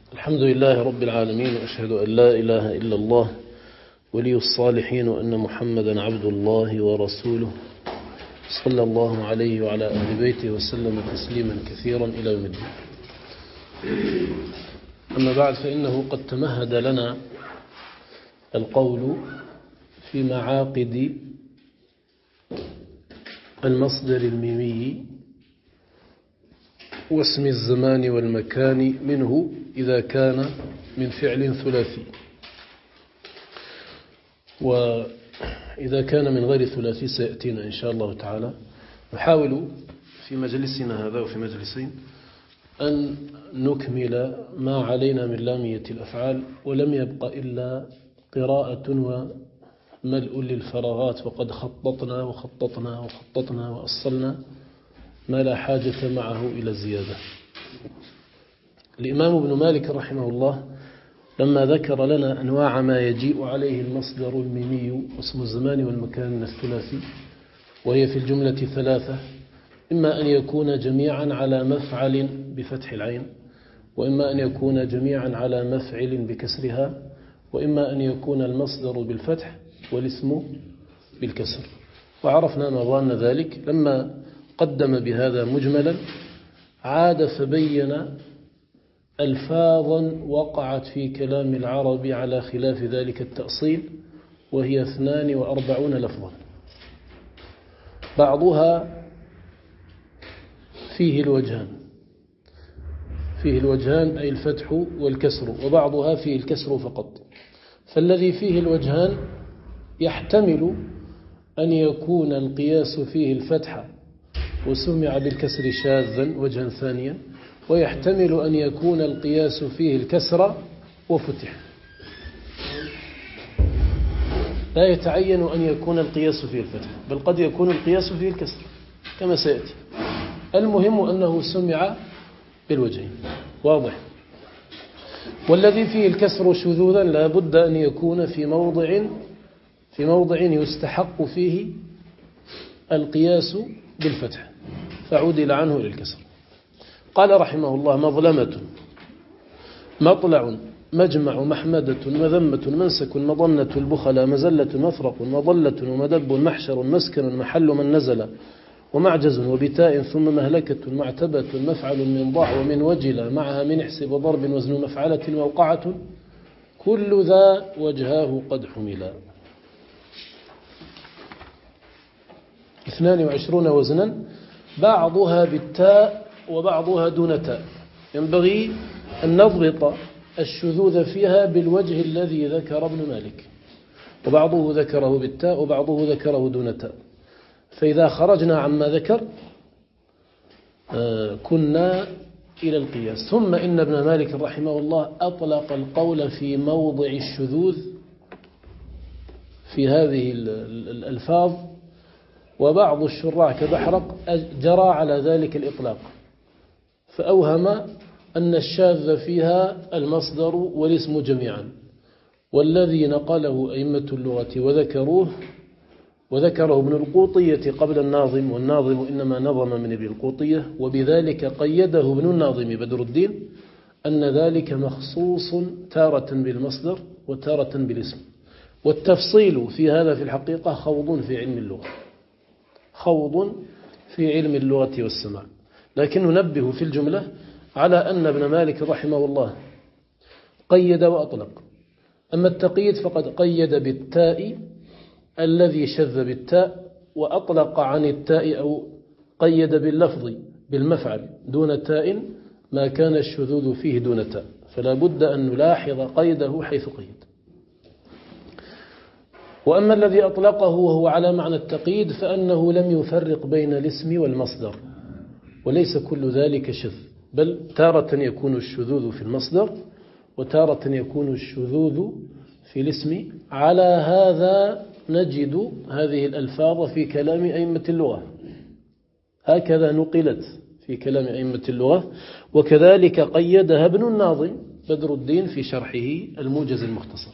الحمد لله رب العالمين، وأشهد أن لا إله إلا الله ولي الصالحين، وأن محمدا عبد الله ورسوله صلى الله عليه وعلى أهل بيته وسلم تسليما كثيرا إلى يوم الدين. أما بعد، فإنه قد تمهد لنا القول في معاقد المصدر الميمي واسم الزمان والمكان منه إذا كان من فعل ثلاثي، وإذا كان من غير ثلاثي سيأتينا إن شاء الله تعالى. نحاول في مجلسنا هذا وفي مجلسين أن نكمل ما علينا من لامية الأفعال، ولم يبق إلا قراءة وملء للفراغات، وقد خططنا وأصلنا ما لا حاجة معه إلى الزيادة. الإمام ابن مالك رحمه الله لما ذكر لنا أنواع ما يجيء عليه المصدر الميمي واسم الزمان والمكان من الثلاثي، وهي في الجملة ثلاثة: إما أن يكون جميعا على مفعل بفتح العين، وإما أن يكون جميعا على مفعل بكسرها، وإما أن يكون المصدر بالفتح والاسم بالكسر. وعرفنا مضان ذلك لما قدم بهذا مجملا، عاد فبين ألفاظا وقعت في كلام العرب على خلاف ذلك التأصيل، وهي 42 لفظا، بعضها فيه الوجهان أي الفتح والكسر، وبعضها فيه الكسر فقط. فالذي فيه الوجهان يحتمل أن يكون القياس فيه الفتح وسمع بالكسر شاذا وجها ثانيا، ويحتمل أن يكون القياس فيه الكسر وفتح. لا يتعين أن يكون القياس فيه الفتح، بل قد يكون القياس فيه الكسر كما سيأتي. المهم أنه سمع بالوجهين، واضح. والذي فيه الكسر شذوذا لا بد أن يكون في موضع يستحق فيه القياس بالفتح، فعدل عنه إلى الكسر. قال رحمه الله: مظلمة، مطلع، مجمع، محمدة، مذمة، منسك، مضنة، البخلة، مزلة، مفرق، مضلة، ومدب، محشر، مسكن، محل من نزل، ومعجز، وبتاء، ثم مهلكة، معتبة، مفعل من ضع ومن وجل، معها من احسب وضرب وزن مفعلة، موقعة، كل ذا وجهاه قد حملا. 22 وزنا، بعضها بالتاء وبعضها دون تاء. ينبغي أن نضبط الشذوذ فيها بالوجه الذي ذكر ابن مالك، وبعضه ذكره بالتاء وبعضه ذكره دون تاء. فإذا خرجنا عما ذكر كنا إلى القياس. ثم إن ابن مالك رحمه الله أطلق القول في موضع الشذوذ في هذه الألفاظ، وبعض الشراح كبحرق جرى على ذلك الإطلاق، فأوهم أن الشاذ فيها المصدر والاسم جميعا، والذي نقله أئمة اللغة وذكره ابن القوطية قبل الناظم، والناظم إنما نظم من ابن القوطية، وبذلك قيده ابن الناظم بدر الدين أن ذلك مخصوص تارة بالمصدر وتارة بالاسم. والتفصيل في هذا في الحقيقة خوض في علم اللغة والسماع، لكن ننبه في الجملة على أن ابن مالك رحمه الله قيد وأطلق. أما التقييد فقد قيد بالتاء الذي شذ بالتاء، وأطلق عن التاء أو قيد باللفظ بالمفعل دون تاء ما كان الشذوذ فيه دون تاء، فلا بد أن نلاحظ قيده حيث قيد. وأما الذي أطلقه وهو على معنى التقييد فأنه لم يفرق بين الاسم والمصدر، وليس كل ذلك شذ، بل تارة يكون الشذوذ في المصدر وتارة يكون الشذوذ في الاسم. على هذا نجد هذه الألفاظ في كلام أئمة اللغة، هكذا نقلت في كلام أئمة اللغة، وكذلك قيدها ابن الناظم بدر الدين في شرحه الموجز المختصر.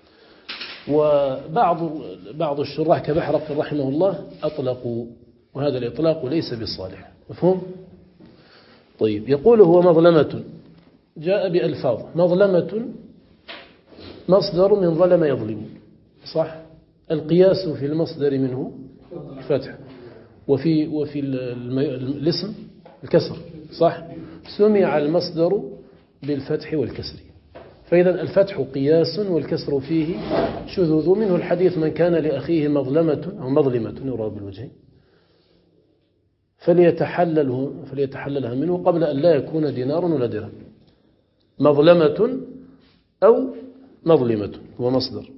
وبعض الشراح كبحرق رحمه الله أطلقوا، وهذا الإطلاق ليس بالصالح. مفهوم؟ طيب، يقول هو مظلمة، جاء بألفاظ. مظلمة مصدر من ظلم يظلم، صح؟ القياس في المصدر منه الفتح، وفي الاسم الكسر، صح؟ سمع المصدر بالفتح والكسر، فإذا الفتح قياس والكسر فيه شذوذ. منه الحديث: من كان لأخيه مظلمة أو مظلمة يراد بالوجهين فليتحللها منه قبل أن لا يكون دينار ولا درهم. مظلمة أو مظلمة هو مصدر.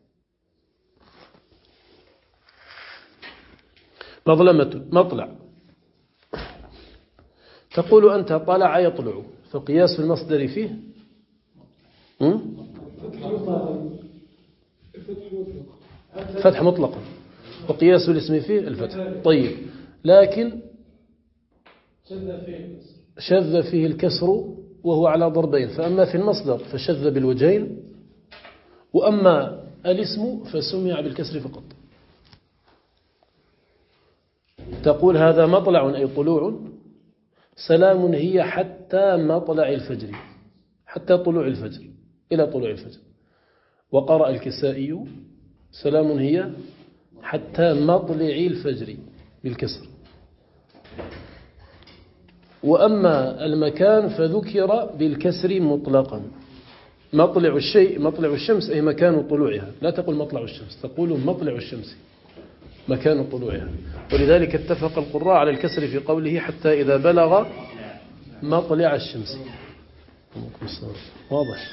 مظلمة مطلع، تقول أنت طلع يطلع، فقياس المصدر فيه فتح مطلقا، وقياس الاسم فيه الفتح. طيب، لكن شذ فيه الكسر وهو على ضربين، فأما في المصدر فشذ بالوجهين، وأما الاسم فسمع بالكسر فقط. تقول هذا مطلع أي طلوع، سلام هي حتى مطلع الفجر، حتى طلوع الفجر، إلى طلوع الفجر. وقرأ الكسائي سلام هي حتى مطلع الفجر بالكسر. وأما المكان فذكر بالكسر مطلقا. مطلع الشيء، مطلع الشمس أي مكان طلوعها، لا تقول مطلع الشمس، تقول مطلع الشمس مكان طلوعها. ولذلك اتفق القراء على الكسر في قوله حتى إذا بلغ مطلع الشمس. واضح؟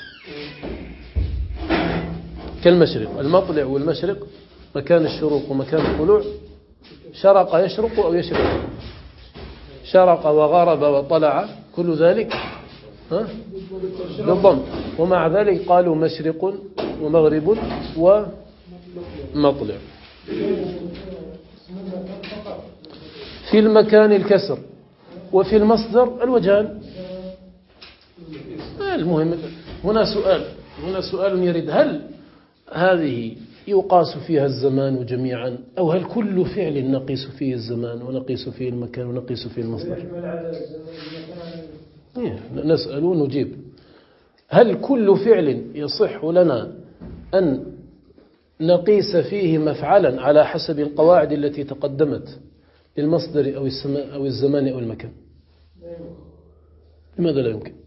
كالمشرق، المطلع والمشرق مكان الشروق ومكان الطلوع. شرق يشرق أو يشرق، شرق وغرب وطلع، كل ذلك بالضم. ومع ذلك قالوا مشرق ومغرب ومطلع. في المكان الكسر، وفي المصدر الوجهان. المهم هنا سؤال يرد: هل هذه يقاس فيها الزمان جميعا، أو هل كل فعل نقيس فيه الزمان ونقيس فيه المكان ونقيس فيه المصدر؟ نسأل ونجيب. هل كل فعل يصح لنا أن نقيس فيه مفعلا على حسب القواعد التي تقدمت للمصدر أو الزمان أو المكان؟ لماذا لا يمكن؟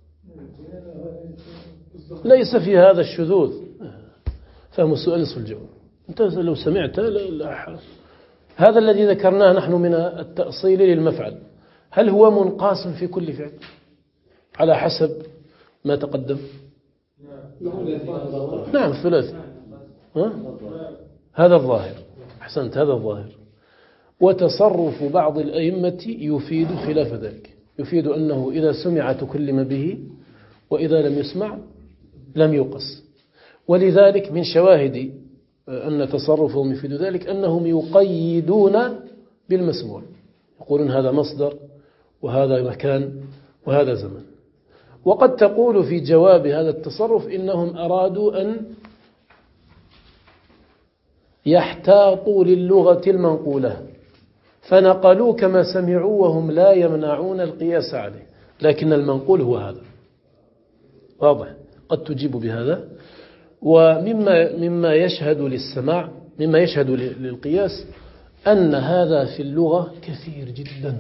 ليس في هذا الشذوذ. فهم السؤال نصف الجواب. أنت لو سمعت هذا الذي ذكرناه نحن من التأصيل للمفعل، هل هو منقاس في كل فعل على حسب ما تقدم؟ نعم، الثلاثي. هذا الظاهر. أحسنت، هذا الظاهر. وتصرف بعض الأئمة يفيد خلاف ذلك، يفيد أنه إذا سمع تكلم به، وإذا لم يسمع لم يقص. ولذلك من شواهد أن تصرفهم يفيد ذلك أنهم يقيدون بالمسموع، يقولون هذا مصدر وهذا مكان وهذا زمن. وقد تقول في جواب هذا التصرف إنهم أرادوا أن يحتاطوا للغة المنقولة، فنقلوا كما سمعوا وهم لا يمنعون القياس عليه، لكن المنقول هو هذا. واضح؟ قد تجيب بهذا. ومما يشهد للسماع، مما يشهد للقياس، أن هذا في اللغة كثير جدا.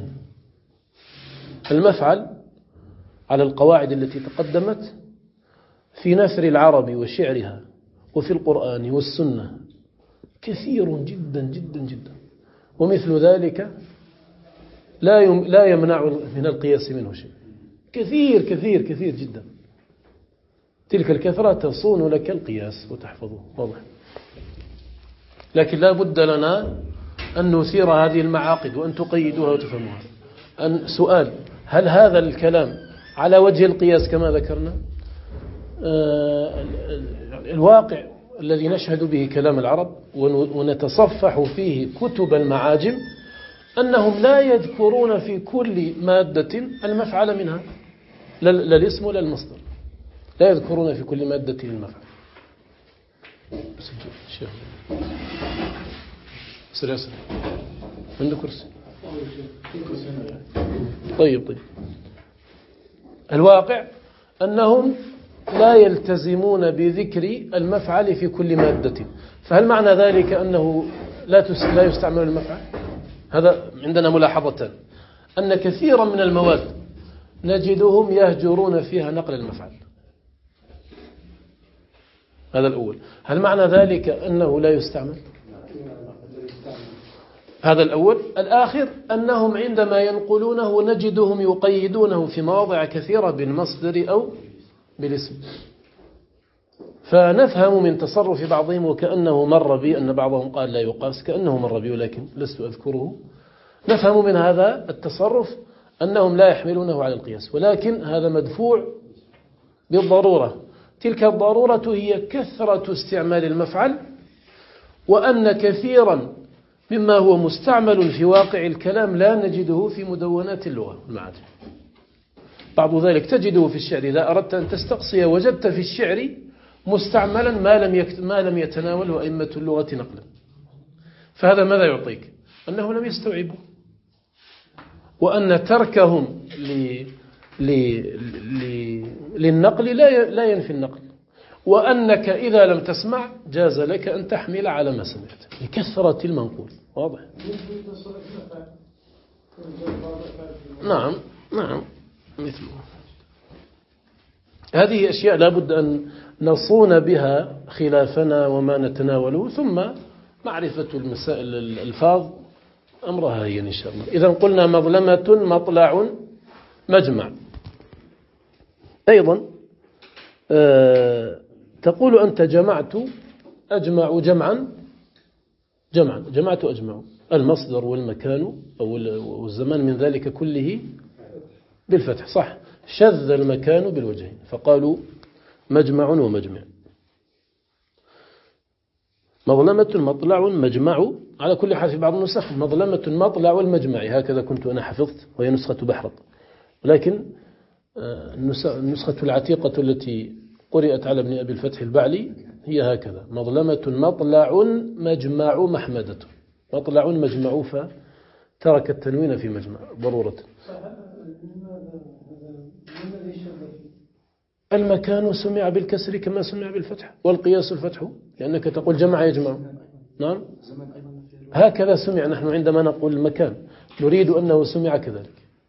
المفعل على القواعد التي تقدمت في نثر العرب وشعرها وفي القرآن والسنة كثير جدا جدا جدا، ومثل ذلك لا يمنع من القياس منه شيء. كثير كثير كثير جدا. تلك الكثرة تصون لك القياس وتحفظه. واضح؟ لكن لا بد لنا أن نثير هذه المعاقد وأن تقيدوها وتفهموها. سؤال: هل هذا الكلام على وجه القياس كما ذكرنا؟ الواقع الذي نشهد به كلام العرب ونتصفح فيه كتب المعاجم أنهم لا يذكرون في كل مادة المفعل منها، لا الاسم ولا المصدر، لا يذكرون في كل مادة المفعل. سلاسل عنده كرسي. طيب. الواقع أنهم لا يلتزمون بذكر المفعل في كل مادة. فهل معنى ذلك أنه لا يستعمل المفعل؟ هذا عندنا ملاحظتان، أن كثيرا من المواد نجدهم يهجرون فيها نقل المفعل، هذا الأول. هل معنى ذلك أنه لا يستعمل؟ هذا الأول. الآخر أنهم عندما ينقلونه نجدهم يقيدونه في مواضع كثيرة بالمصدر أو بالاسم. فنفهم من تصرف بعضهم وكأنه مر بي، أن بعضهم قال لا يقاس، كأنه مر بي ولكن لست أذكره. نفهم من هذا التصرف أنهم لا يحملونه على القياس، ولكن هذا مدفوع بالضرورة. تلك الضرورة هي كثرة استعمال المفعل، وأن كثيرا مما هو مستعمل في واقع الكلام لا نجده في مدونات اللغة والمعاجم. بعض ذلك تجده في الشعر، إذا أردت أن تستقصي وجدت في الشعر مستعملا ما لم يتناوله أئمة اللغة نقلا. فهذا ماذا يعطيك؟ أنه لم يستوعبوا، وأن تركهم للنقل لا ينفي النقل، وأنك إذا لم تسمع جاز لك أن تحمل على ما سمعت لكثرة المنقول. واضح؟ نعم مثله. هذه أشياء لابد أن نصون بها خلافنا وما نتناوله، ثم معرفة المسائل الألفاظ أمرها هي إن شاء الله. إذا قلنا مظلمة مطلع مجمع. أيضا تقول أنت أجمع جمعا جمعت أجمع، المصدر والمكان أو الزمان من ذلك كله بالفتح، صح؟ شذ المكان بالوجهين فقالوا مجمع ومجمع. مظلمة مطلع مجمع، على كل حال في بعض النسخ مظلمة مطلع المجمع، هكذا كنت أنا حفظت، وهي نسخة بحرق. ولكن النسخة العتيقة التي قرأت على ابن أبي الفتح البعلي هي هكذا: مظلمة مطلع مجمع محمدة. مطلع مجمع، فترك التنوين في مجمع ضرورة. المكان سمع بالكسر كما سمع بالفتح، والقياس الفتح، لأنك تقول جمع يجمع. نعم هكذا سمع. نحن عندما نقول المكان نريد أنه سمع كذلك.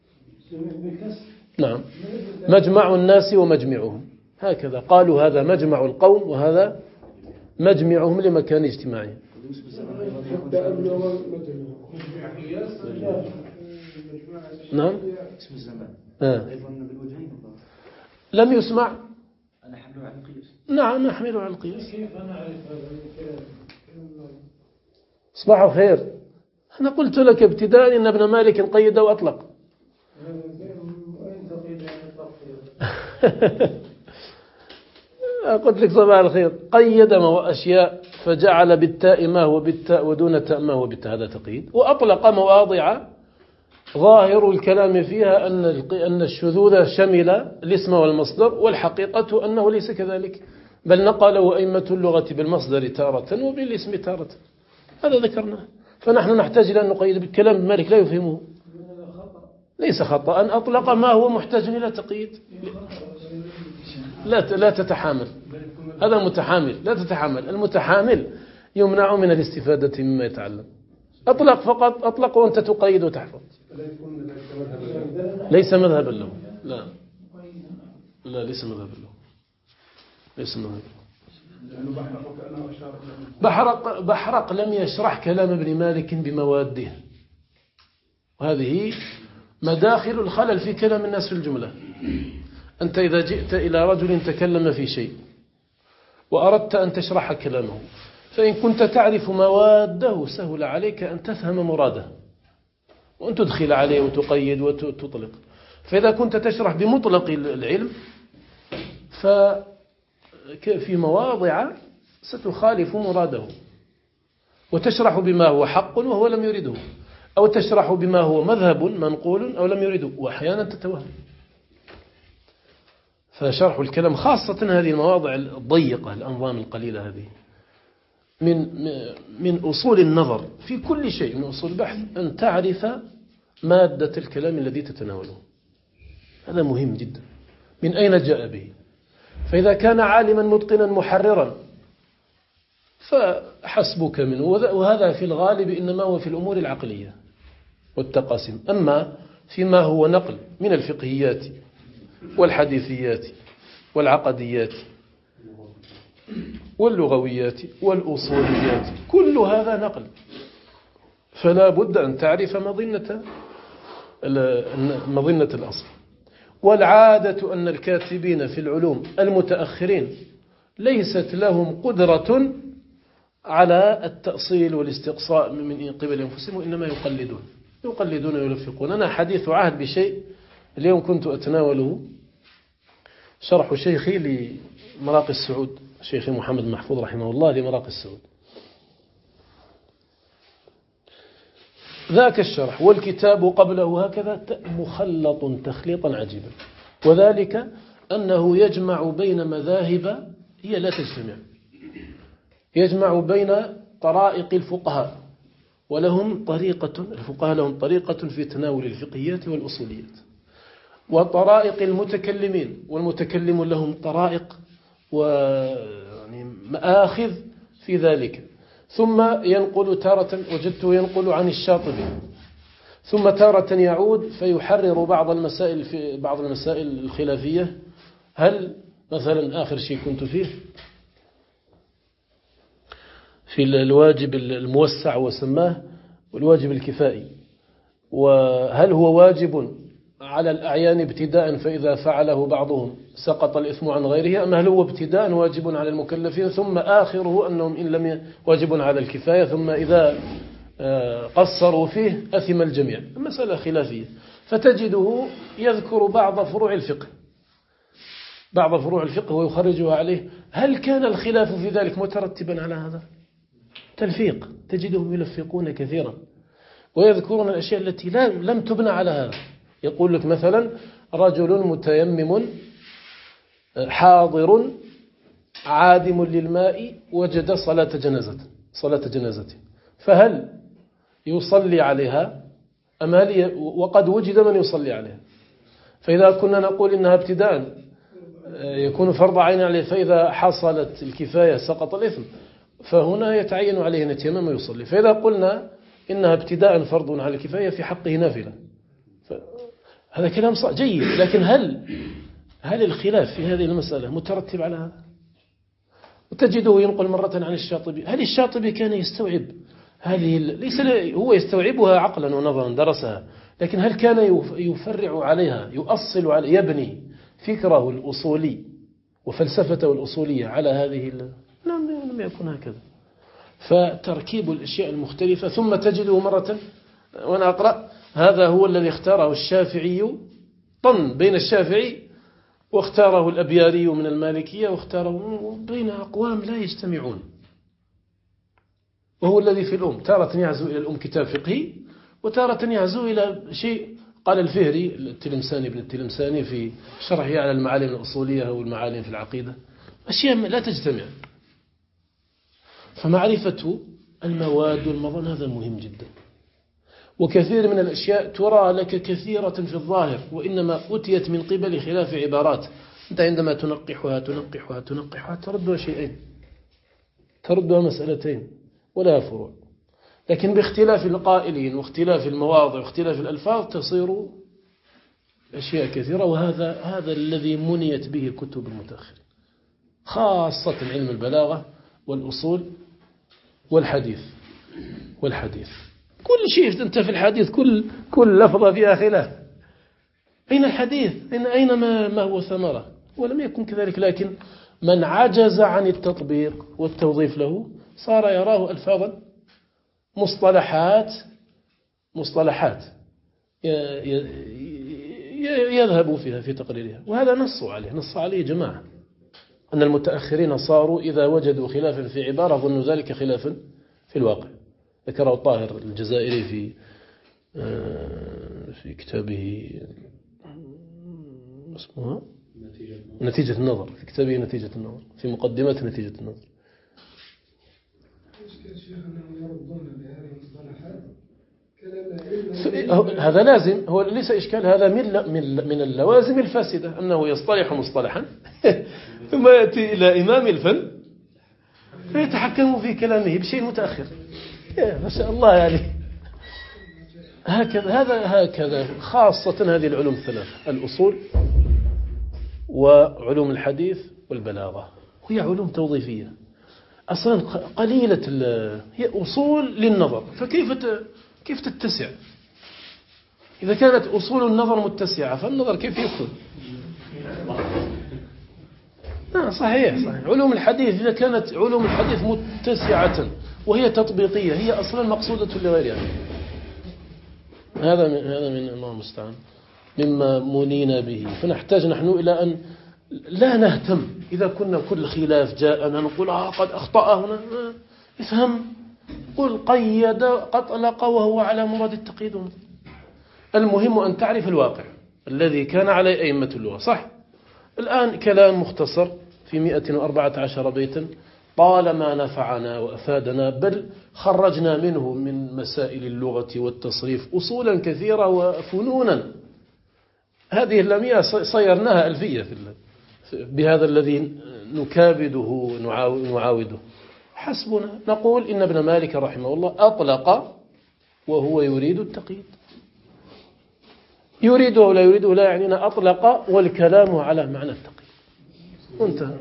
نعم مجمع الناس ومجمعهم، هكذا قالوا هذا مجمع القوم وهذا مجمعهم لمكان اجتماعهم. نعم لم يسمع. نعم نحمله على القياس. صباح الخير. أنا قلت لك ابتداء إن ابن مالك قيد وأطلق. قلت لك صباح الخير، قيد أشياء فجعل بالتاء ما هو بالتاء ودون تاء ما هو بالتاء، هذا تقييد. وأطلق مواضع ظاهر الكلام فيها أن الشذوذ شمل الاسم والمصدر، والحقيقة أنه ليس كذلك، بل نقله أئمة اللغة بالمصدر تارة وبالاسم تارة، هذا ذكرناه. فنحن نحتاج إلى أن نقيد بالكلام. مالك لا يفهمه، ليس خطأ أن أطلق ما هو محتاج إلى تقييد. لا تتحامل، هذا متحامل، لا تتحامل. المتحامل يمنع من الاستفادة مما يتعلم. أطلق فقط، أطلق وأنت تقيد وتحفظ. ليس مذهبا له، لا ليس مذهبا له، ليس مذهبا له. بحرق لم يشرح كلام ابن مالك بمواده، وهذه مداخل الخلل في كلام الناس في الجملة. أنت إذا جئت إلى رجل تكلم في شيء وأردت أن تشرح كلامه، فإن كنت تعرف مواده سهل عليك أن تفهم مراده وأن تدخل عليه وتقيد وتطلق. فإذا كنت تشرح بمطلق العلم ففي مواضع ستخالف مراده، وتشرح بما هو حق وهو لم يرده، أو تشرح بما هو مذهب منقول أو لم يرده، وأحيانا تتوهم. فشرح الكلام خاصة هذه المواضع الضيقة الأنظام القليلة هذه من أصول النظر في كل شيء، من أصول البحث أن تعرف مادة الكلام الذي تتناوله. هذا مهم جدا. من أين جاء به. فإذا كان عالما متقنا محررا فحسبك منه، وهذا في الغالب إنما هو في الأمور العقلية والتقاسيم. أما فيما هو نقل من الفقهيات والحديثيات والعقديات واللغويات والأصوليات كل هذا نقل، فلا بد أن تعرف مظنة الأصل. والعادة أن الكاتبين في العلوم المتأخرين ليست لهم قدرة على التأصيل والاستقصاء من قبل أنفسهم، وإنما يقلدون ويلفقون. أنا حديث عهد بشيء اليوم كنت أتناوله، شرح شيخي لمراقي السعود، شيخي محمد محفوظ رحمه الله لمراقي السعود، ذاك الشرح والكتاب قبله هكذا مخلط تخليطا عجيبا، وذلك أنه يجمع بين مذاهب هي لا تجتمع، يجمع بين طرائق الفقهاء، ولهم طريقة، الفقهاء لهم طريقة في تناول الفقهيات والأصوليات، وطرائق المتكلمين، والمتكلم لهم طرائق ومآخذ في ذلك. ثم ينقل تارة، وجدته ينقل عن الشاطبي، ثم تارة يعود فيحرر بعض المسائل الخلافية. هل مثلا آخر شيء كنت فيه في الواجب الموسع وسماه والواجب الكفائي، وهل هو واجب على الأعيان ابتداء فإذا فعله بعضهم سقط الإثم عن غيره، أم هل هو ابتداء واجب على المكلفين ثم آخره أنهم إن لم واجب على الكفاية ثم إذا قصروا فيه أثم الجميع؟ مسألة خلافية. فتجده يذكر بعض فروع الفقه ويخرجها عليه. هل كان الخلاف في ذلك مترتبا على هذا؟ تلفيق، تجدهم يلفقون كثيرا ويذكرون الأشياء التي لم تبنى على هذا. يقول لك مثلا رجل متيمم حاضر عادم للماء وجد صلاة جنازة، فهل يصلي عليها أم وقد وجد من يصلي عليها؟ فإذا كنا نقول إنها ابتداء يكون فرض عين عليه، فإذا حصلت الكفاية سقط الإثم، فهنا يتعين عليه أن يتيمم ويصلي. فإذا قلنا إنها ابتداء فرض على الكفاية في حقه نافلة، هذا كلام جيد، لكن هل الخلاف في هذه المسألة مترتب على هذا؟ وتجده ينقل مرة عن الشاطبي. هل الشاطبي كان يستوعب هذه ليس هو يستوعبها عقلا ونظرا درسها، لكن هل كان يفرع عليها، يؤصل عليها، يبني فكره الأصولي وفلسفته الأصولية على هذه لم يكن هكذا. فتركيب الأشياء المختلفة. ثم تجده مرة، وأنا أقرأ، هذا هو الذي اختاره الشافعي، طن بين الشافعي واختاره الأبياري من المالكية، واختاره بين أقوام لا يجتمعون، وهو الذي في الأم تارة يعزو إلى الأم كتاب فقهي، وتارة يعزو إلى شيء قال الفهري التلمساني ابن التلمساني في شرحه على المعالم الأصولية والمعالم في العقيدة، أشياء لا تجتمع. فمعرفة المواد والمظن هذا مهم جدا. وكثير من الأشياء ترى لك كثيرة في الظاهر، وإنما أتيت من قبل خلاف عبارات. أنت عندما تنقحها تردها شيئين، تردها مسألتين ولا فروع، لكن باختلاف القائلين واختلاف المواضع واختلاف الألفاظ تصير أشياء كثيرة. وهذا الذي منيت به كتب المتأخر، خاصة علم البلاغة والأصول والحديث. كل شيء أنت في الحديث كل لفظة فيها خلاف. أين الحديث؟ أين ما هو ثمرة؟ ولم يكن كذلك. لكن من عجز عن التطبيق والتوظيف له صار يراه ألفاظا مصطلحات يذهب فيها في تقريرها. وهذا نص عليه جماعة، أن المتأخرين صاروا إذا وجدوا خلافا في عبارة ظنوا ذلك خلافا في الواقع. ذكره طاهر الجزائري في كتابه اسمها نتيجة النظر، في كتابه نتيجة النظر، في مقدمة نتيجة النظر. هذا لازم، هو ليس إشكال، هذا من اللوازم الفاسدة أنه يصطلح مصطلحا ثم يأتي إلى إمام الفن فيتحكم في كلامه بشيء متأخر. ما شاء الله يعني. هكذا خاصة هذه العلوم الثلاثة: الأصول وعلوم الحديث والبلاغة، وهي علوم توظيفية أصلا قليلة، هي أصول للنظر، كيف تتسع؟ إذا كانت أصول النظر متسعة فالنظر كيف يدخل؟ صحيح. علوم الحديث إذا كانت علوم الحديث متسعة وهي تطبيقية هي أصلا مقصودة لغيرها. هذا من الله المستعان مما منينا به. فنحتاج نحن إلى أن لا نهتم إذا كنا كل خلاف جاءنا نقول قد أخطأ هنا. افهم، قل قيد أطلق وهو على مراد التقييد. المهم أن تعرف الواقع الذي كان عليه أئمة اللغة. صح، الآن كلام مختصر في 114 بيتا طالما نفعنا وأفادنا، بل خرجنا منه من مسائل اللغة والتصريف أصولا كثيرة وفنونا. هذه اللامية صيرناها ألفية بهذا الذي نكابده ونعاوده. حسبنا نقول إن ابن مالك رحمه الله أطلق وهو يريد التقييد. يريده ولا يريده لا يعنينا، أطلق والكلام على معنى التقييد. انتهى.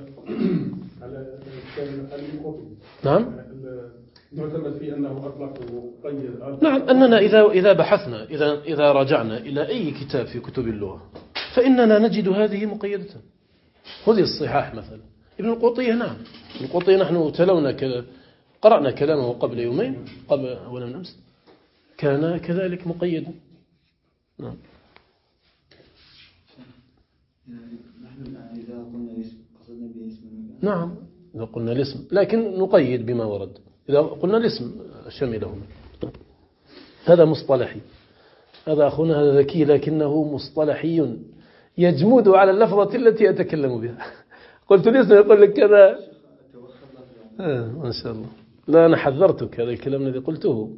نعم. نعتمد في أنه أطلق وقيد. نعم، أننا إذا بحثنا إذا رجعنا إلى أي كتاب في كتب اللغة فإننا نجد هذه مقيدة. خذ الصحاح مثلا ابن القطية. نعم، ابن القطية نحن قرأنا كلامه قبل يومين ولا من أمس، كان كذلك مقيدا. نعم. نحن الآن إذا قلنا الاسم قصدنا به اسم المكان. نعم، إذا قلنا الاسم لكن نقيد بما ورد. إذا قلنا الاسم شملهما. هذا مصطلحي. هذا أخونا هذا ذكي لكنه مصطلحي يجمد على اللفظة التي أتكلم بها. قلت الاسم يقول لك كذا. ما شاء الله. لا، أنا حذرتك هذا الكلام الذي قلته،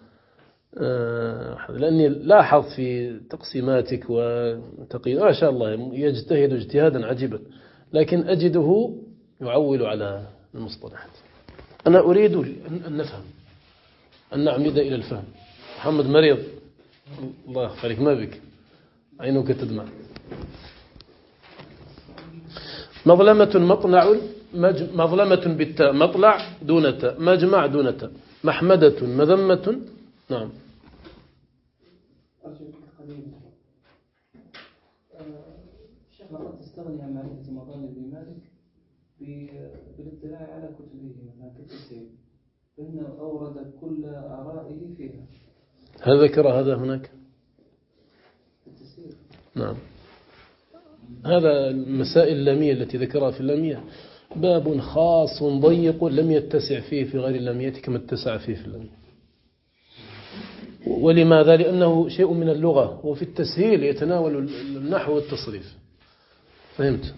لأني لاحظ في تقسيماتك وتقييد ما شاء الله يجتهد اجتهادا عجيبا، لكن أجده يعول على المصطلحات. أنا أريد أن نفهم، أن نعمد إلى الفهم. محمد مريض، الله يغفرك، ما بك، عينك تدمع. مظلمة بالتاء، مطلع دون تاء، مجمع دون تاء، محمدة، مذمة. نعم. شيخ، لقد تستغني عن معرفة مطالب مالك بالاطلاع على كتبه مثلا كالتفسير، فإنه أورد كل آرائه فيها. هل ذكر هذا هناك؟ التفسير. نعم. هذا المسائل اللامية التي ذكرها في اللامية باب خاص ضيق لم يتسع فيه في غير اللامية كما اتسع فيه في اللامية. ولماذا؟ لأنه شيء من اللغة، وفي التسهيل يتناول النحو والتصريف. فهمت؟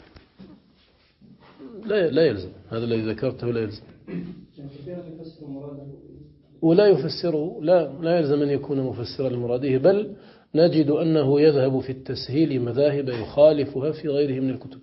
لا يلزم هذا الذي ذكرته، لا يلزم. ولا يفسره، لا يلزم أن يكون مفسرا لمراده، بل نجد أنه يذهب في التسهيل مذاهب يخالفها في غيره من الكتب.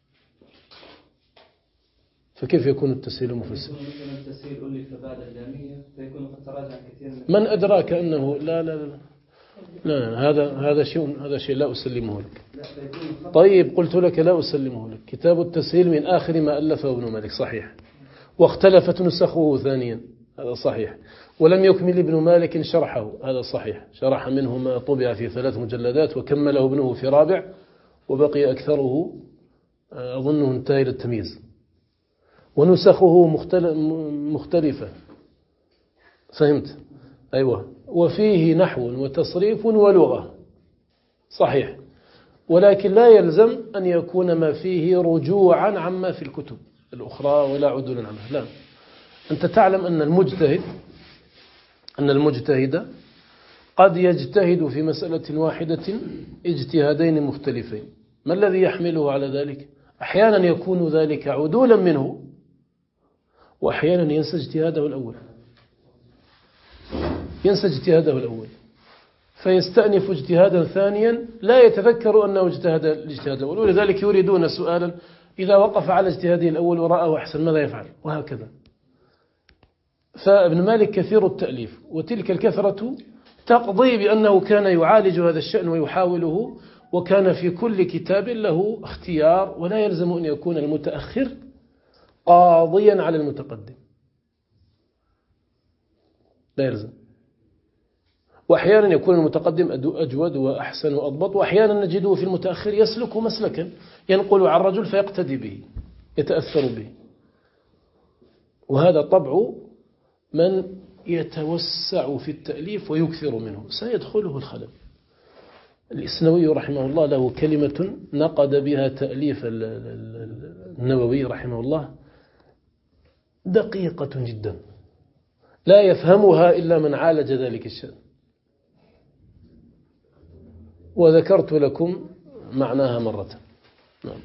فكيف يكون التسهيل مفسر؟ التسهيل ألف بعد اللامية فيكون قد تراجع كثير من أدراك أنه لا هذا شيء لا أسلمه لك. طيب قلت لك لا أسلمه لك. كتاب التسهيل من آخر ما ألفه ابن مالك، صحيح، واختلفت نسخه ثانيا، هذا صحيح، ولم يكمل ابن مالك شرحه، هذا صحيح، شرح منه ما طبع في 3 مجلدات وكمله ابنه في 4، وبقي أكثره أظنه انتهى إلى التمييز، ونسخه مختلفة. فهمت؟ أيوة. وفيه نحو وتصريف ولغة، صحيح، ولكن لا يلزم أن يكون ما فيه رجوعا عما في الكتب الأخرى ولا عدولا عنها. لا، أنت تعلم أن المجتهد قد يجتهد في مسألة واحدة اجتهادين مختلفين. ما الذي يحمله على ذلك؟ أحيانا يكون ذلك عدولا منه، وأحيانا ينسى اجتهاده الأول. فيستأنف اجتهادا ثانيا لا يتذكر أنه اجتهد الاجتهاد الأول، ولذلك يريدون سؤالا إذا وقف على اجتهاده الأول ورآه أحسن ماذا يفعل، وهكذا. فابن مالك كثير التأليف، وتلك الكثرة تقضي بأنه كان يعالج هذا الشأن ويحاوله، وكان في كل كتاب له اختيار، ولا يلزم أن يكون المتأخر قاضيا على المتقدم، لا يلزم. وأحيانا يكون المتقدم أجود وأحسن وأضبط، وأحيانا نجده في المتأخر يسلك مسلكا ينقل عن رجل فيقتدي به يتأثر به. وهذا طبع من يتوسع في التأليف ويكثر منه سيدخله الخلل. الإسنوي رحمه الله له كلمة نقد بها تأليف النووي رحمه الله دقيقة جدا لا يفهمها إلا من عالج ذلك الشأن، وذكرت لكم معناها مرة. نعم.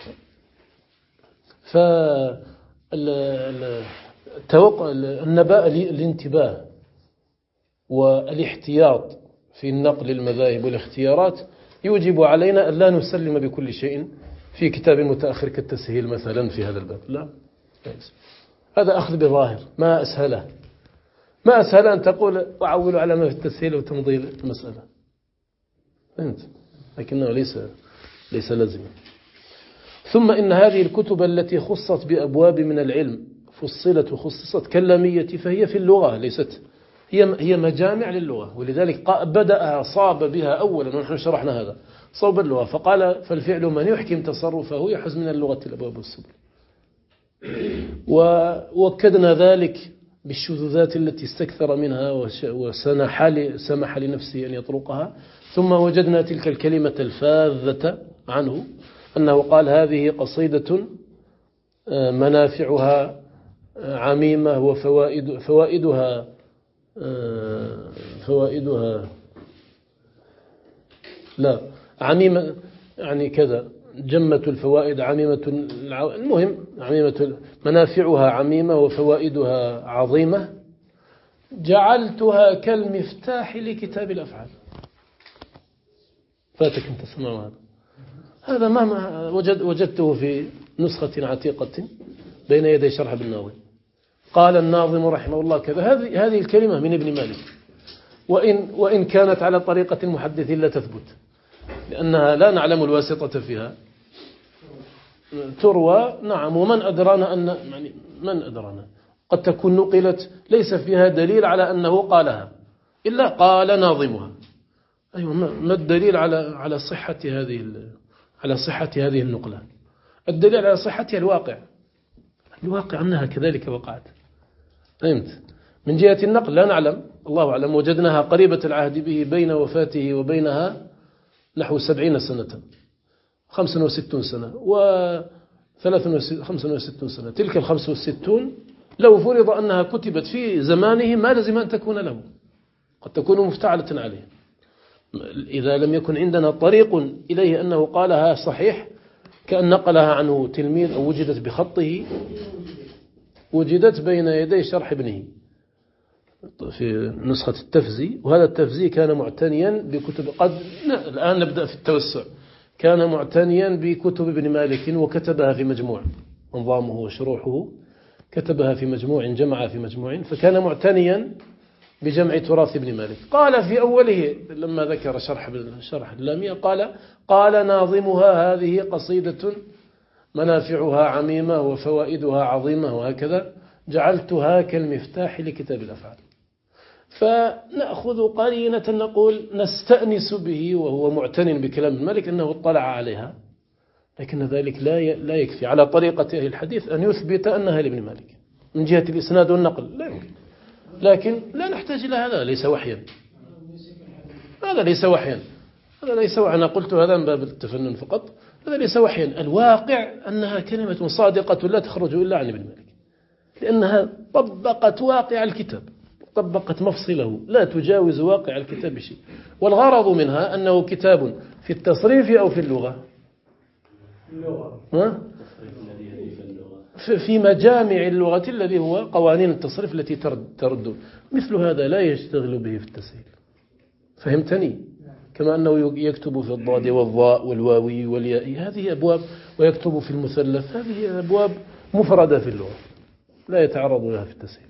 الانتباه والاحتياط في النقل المذاهب والاختيارات يوجب علينا أن لا نسلم بكل شيء في كتاب متأخر كالتسهيل مثلا في هذا الباب. لا، هذا أخذ بظاهر. ما أسهل أن تقول أعول على ما في التسهيل وتمضي المسألة، فهمت؟ لكنه ليس لازما. ثم إن هذه الكتب التي خصت بأبواب من العلم فصلت وخصصت كاللامية فهي في اللغة ليست هي مجامع للغة، ولذلك بدأ صاب بها أولا، ونحن شرحنا هذا صوب اللغة، فقال فالفعل من يحكم تصرفه يحز من اللغة الأبواب والسبل. ووكدنا ذلك بالشذوذات التي استكثر منها وسمح لنفسه أن يطرقها. ثم وجدنا تلك الكلمة الفاذة عنه أنه قال هذه قصيدة منافعها عميمة وفوائدها لا عميمة، يعني كذا جمة الفوائد عميمة، المهم عميمة منافعها عميمة وفوائدها عظيمة، جعلتها كالمفتاح لكتاب الأفعال. فاتك أن تسمع هذا ما وجدته في نسخة عتيقة بين يدي شرح ابن الناظم. قال الناظم رحمه الله كذا. هذه الكلمة من ابن مالك، وإن كانت على طريقة المحدثين لا تثبت، لأنها لا نعلم الواسطة فيها، تروى. نعم. ومن أدرانا من أدرانا قد تكون نقلت ليس فيها دليل على أنه قالها إلا قال ناظمها. أيوة، ما الدليل على صحة هذه النقلة؟ الدليل على صحتها الواقع أنها كذلك وقعت. فهمت؟ من جهة النقل لا نعلم، الله أعلم. وجدناها قريبة العهد به بين وفاته وبينها نحو 70 سنة، 65 سنة و65 سنة. تلك 65 لو فرض أنها كتبت في زمانه ما لزم أن تكون له، قد تكون مفتعلة عليه. إذا لم يكن عندنا طريق إليه أنه قالها صحيح، كأن نقلها عنه تلميذ أو وجدت بخطه، وجدت بين يدي شرح ابنه في نسخة التفزي. وهذا التفزي كان معتنيا بكتب، الآن نبدأ في التوسع، كان معتنيا بكتب ابن مالك وكتبها في مجموع، انظامه وشروحه كتبها في مجموع، جمع في مجموع، فكان معتنيا بجمع تراث ابن مالك. قال في أوله لما ذكر شرح اللامية قال ناظمها هذه قصيدة منافعها عميمة وفوائدها عظيمة، وهكذا جعلتها كالمفتاح لكتاب الأفعال. فنأخذ قرينة نقول نستأنس به وهو معتن بكلام ابن مالك أنه اطلع عليها، لكن ذلك لا يكفي على طريقة أهل الحديث أن يثبت أنها لابن مالك من جهة الإسناد والنقل، لا يمكن. لكن لا نحتاج إلى هذا، ليس وحيا. هذا ليس وحيا. أنا قلت هذا من باب التفنن فقط. هذا ليس وحيا. الواقع أنها كلمة صادقة لا تخرج إلا عن ابن مالك، لأنها طبقت واقع الكتاب، طبقت مفصله، لا تجاوز واقع الكتاب بشيء. والغرض منها أنه كتاب في التصريف أو في اللغة، في مجامع اللغة الذي هو قوانين التصريف التي ترد. مثل هذا لا يشتغل به في التسهيل، فهمتني؟ كما أنه يكتب في الضاد والضاء والواوي والياء، هذه أبواب، ويكتب في المثلث، هذه أبواب مفردة في اللغة لا يتعرض لها في التسهيل.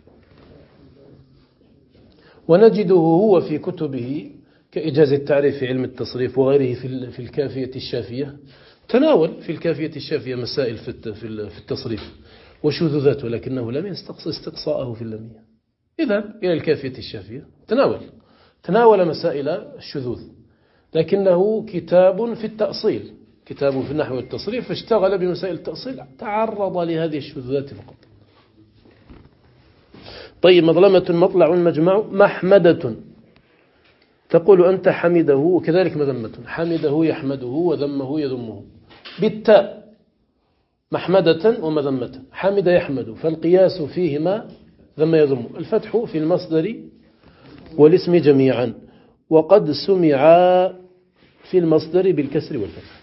ونجده هو في كتبه كإجازة التعريف في علم التصريف وغيره في الكافية الشافية، تناول في الكافية الشافية مسائل في التصريف وشذوذات، ولكنه لم يستقص استقصاءه في اللمية. إذن إلى الكافية الشافية تناول مسائل الشذوذ، لكنه كتاب في التأصيل، كتاب في النحو والتصريف، فاشتغل بمسائل التأصيل، تعرض لهذه الشذوذات فقط. طيب، مظلمة مطلع مجمع محمدة، تقول أنت حمده، وكذلك مذمة، حمده يحمده وذمه يذمه بالتاء، محمدة ومذمة، حمد يحمد، فالقياس فيهما ذم يذم، الفتح في المصدر والاسم جميعا، وقد سمع في المصدر بالكسر والفتح.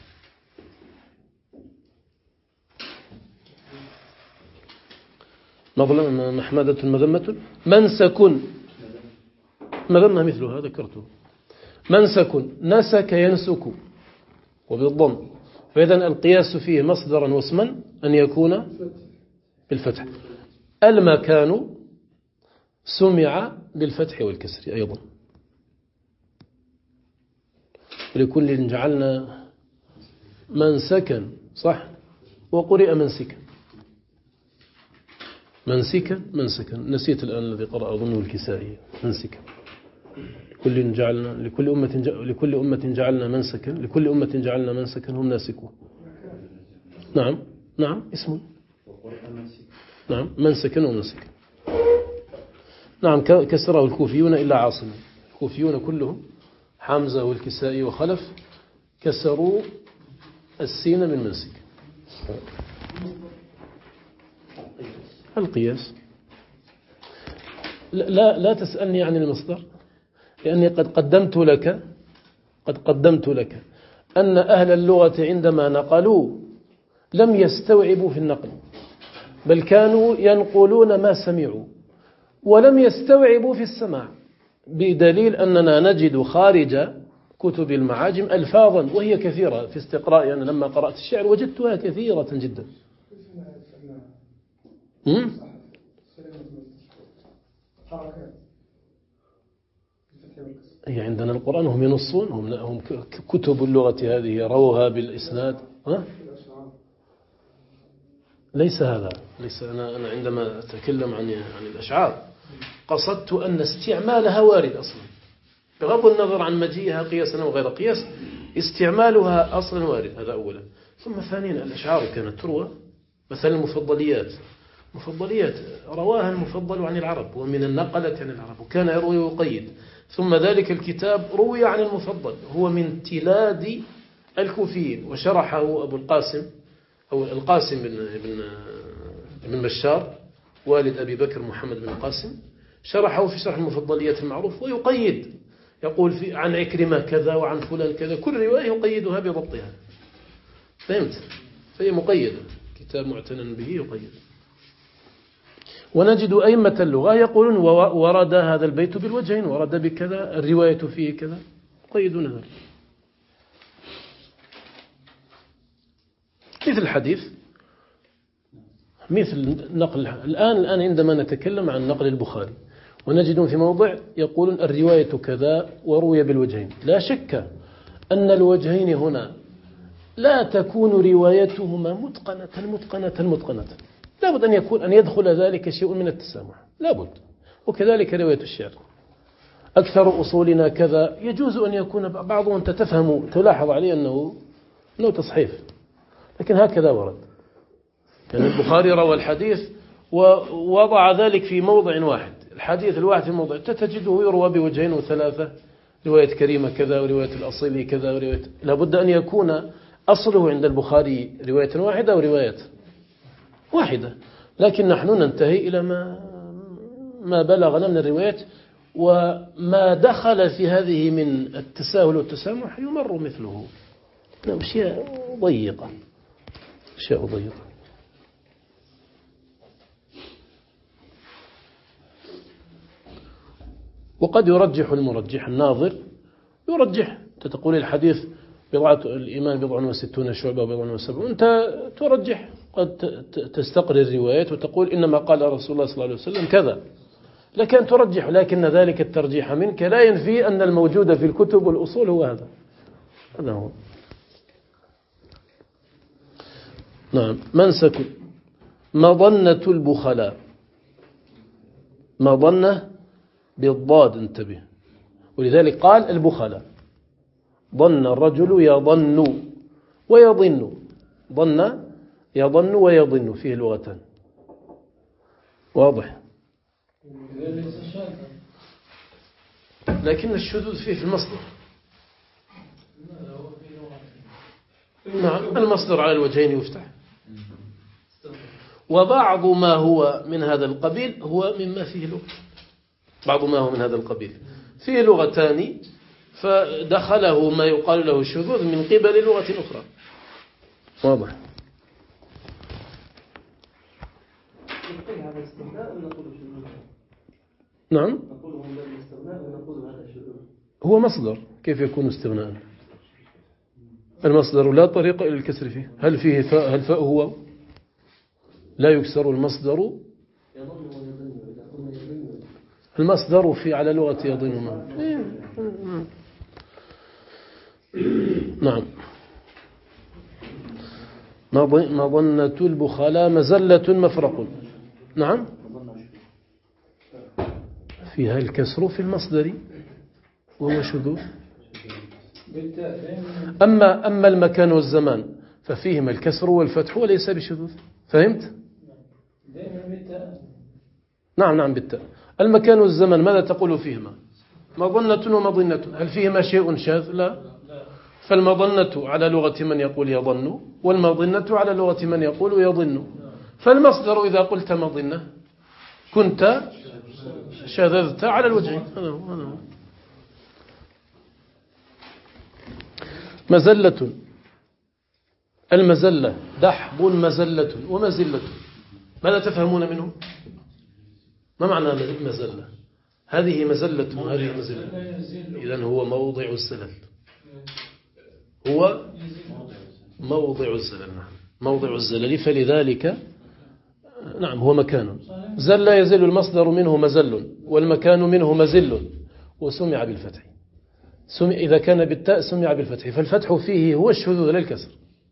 مظلمة محمدة مذمة، منسك مذمة مثلها ذكرته، منسك نسك ينسك وبالضم، فإذا القياس فيه مصدرا واسما أن يكون بالفتح. المكان سمع بالفتح والكسر أيضا، لكل جعلنا منسكا، صح، وقرئ منسكا، منسكا نسيت الآن الذي قرأ أظنه الكسائي، منسكا. لكل أمة جعلنا منسكا، لكل أمة جعلنا منسكا هم ناسكوه. نعم اسم، نعم منسكا ومنسكا، نعم كسره الكوفيون إلا عاصم، الكوفيون كلهم حمزة والكسائي وخلف كسروا السين من منسك. القياس لا تسألني عن المصدر، لأني قد قدمت لك أن أهل اللغة عندما نقلوا لم يستوعبوا في النقل، بل كانوا ينقلون ما سمعوا ولم يستوعبوا في السماع، بدليل أننا نجد خارج كتب المعاجم ألفاظا وهي كثيرة في استقراء. أنا لما قرأت الشعر وجدتها كثيرة جدا. هي عندنا القرآن هم ينصون، هم كتب اللغة هذه روها بالإسناد. ليس هذا، ليس أنا عندما أتكلم عن الأشعار قصدت أن استعمالها وارد أصلا، بغض النظر عن مجيئها قياسا أو غير قياس، استعمالها أصلا وارد، هذا أولا. ثم ثانيا الأشعار كانت تروى، مثلا المفضليات رواها المفضل عن العرب ومن النقلة عن العرب، وكان يروي ويقيد، ثم ذلك الكتاب روي عن المفضل، هو من تلاد الكوفيين، وشرحه أبو القاسم أو القاسم بن بشار والد أبي بكر محمد بن القاسم، شرحه في شرح المفضليات المعروف، ويقيد، يقول عن عكرمة كذا وعن فلان كذا، كل رواية يقيدها بضبطها، فهمت؟ فهي مقيدة، كتاب معتنى به يقيد. ونجد أئمة اللغة يقولون ورد هذا البيت بالوجهين، ورد بكذا، الرواية فيه كذا، يقيدون ذلك. مثل الحديث، مثل نقل الآن عندما نتكلم عن نقل البخاري ونجد في موضع يقولون الرواية كذا وروي بالوجهين، لا شك أن الوجهين هنا لا تكون روايتهما متقنة، لابد أن يدخل ذلك شيء من التسامح، لابد. وكذلك رواية الشعر، أكثر أصولنا كذا، يجوز أن يكون بعضهم أنت تفهم تلاحظ عليه أنه تصحيف، لكن هكذا ورد. يعني البخاري روى الحديث ووضع ذلك في موضع واحد، الحديث الواحد في موضع تجده يروى بوجهين وثلاثة، رواية كريمة كذا ورواية الأصيلي كذا ورواية، لابد أن يكون أصله عند البخاري رواية واحدة ورواية واحدة، لكن نحن ننتهي إلى ما بلغنا من الروايات، وما دخل في هذه من التساهل والتسامح يمر مثله، أشياء ضيقة. وقد يرجح المرجح الناظر يرجح. أنت تقول الحديث الإيمان 60 شعبة و70، أنت ترجح، قد تستقري الروايات وتقول إنما قال رسول الله صلى الله عليه وسلم كذا، لكن ترجح، لكن ذلك الترجيح منك لا ينفي أن الموجود في الكتب والأصول هو هذا هو. نعم. منسك مظنة البخلاء، مظنة بالضاد، انتبه، ولذلك قال البخلاء. ظن الرجل يظن ويظن، ظن يظن ويظن، فيه لغتان. واضح؟ لكن الشذوذ فيه في المصدر. نعم، المصدر على الوجهين يفتح. وبعض ما هو من هذا القبيل هو مما فيه لغة، بعض ما هو من هذا القبيل فيه لغتان، فدخله ما يقال له الشذوذ من قبل لغة أخرى. واضح؟ نعم، هو مصدر، كيف يكون استغناء؟ المصدر لا طريق إلى الكسر فيه. هل فيه فاء؟ هل فاء هو؟ لا يكسر المصدر. المصدر في على لغة يظن. نعم. مظنة البخلاء مزلة مفرق. نعم، فيها الكسر في المصدر وهو شذوذ. أما المكان والزمان ففيهما الكسر والفتح وليس بشذوذ. فهمت؟ نعم بالتاء. المكان والزمان ماذا تقول فيهما؟ مظنة ومظنة، هل فيهما شيء شاذ؟ لا. فالمظنة على لغة من يقول يظن، والمظنة على لغة من يقول يظن. فالمصدر إذا قلت مظنة كنت شذذت على الوجهين. مزلة، المزلة دحض مزلة ومزلة، ماذا تفهمون منه؟ ما معنى مزلة؟ هذه مزلة وهذه مزلة، إذن هو موضع الزلل، هو موضع الزلل. موضع الزلل، فلذلك نعم هو مكان. زل يزل المصدر منه مزل، والمكان منه مزل، وسمع بالفتح. إذا كان بالتاء سمع بالفتح، فالفتح فيه هو الشذوذ لا الكسر.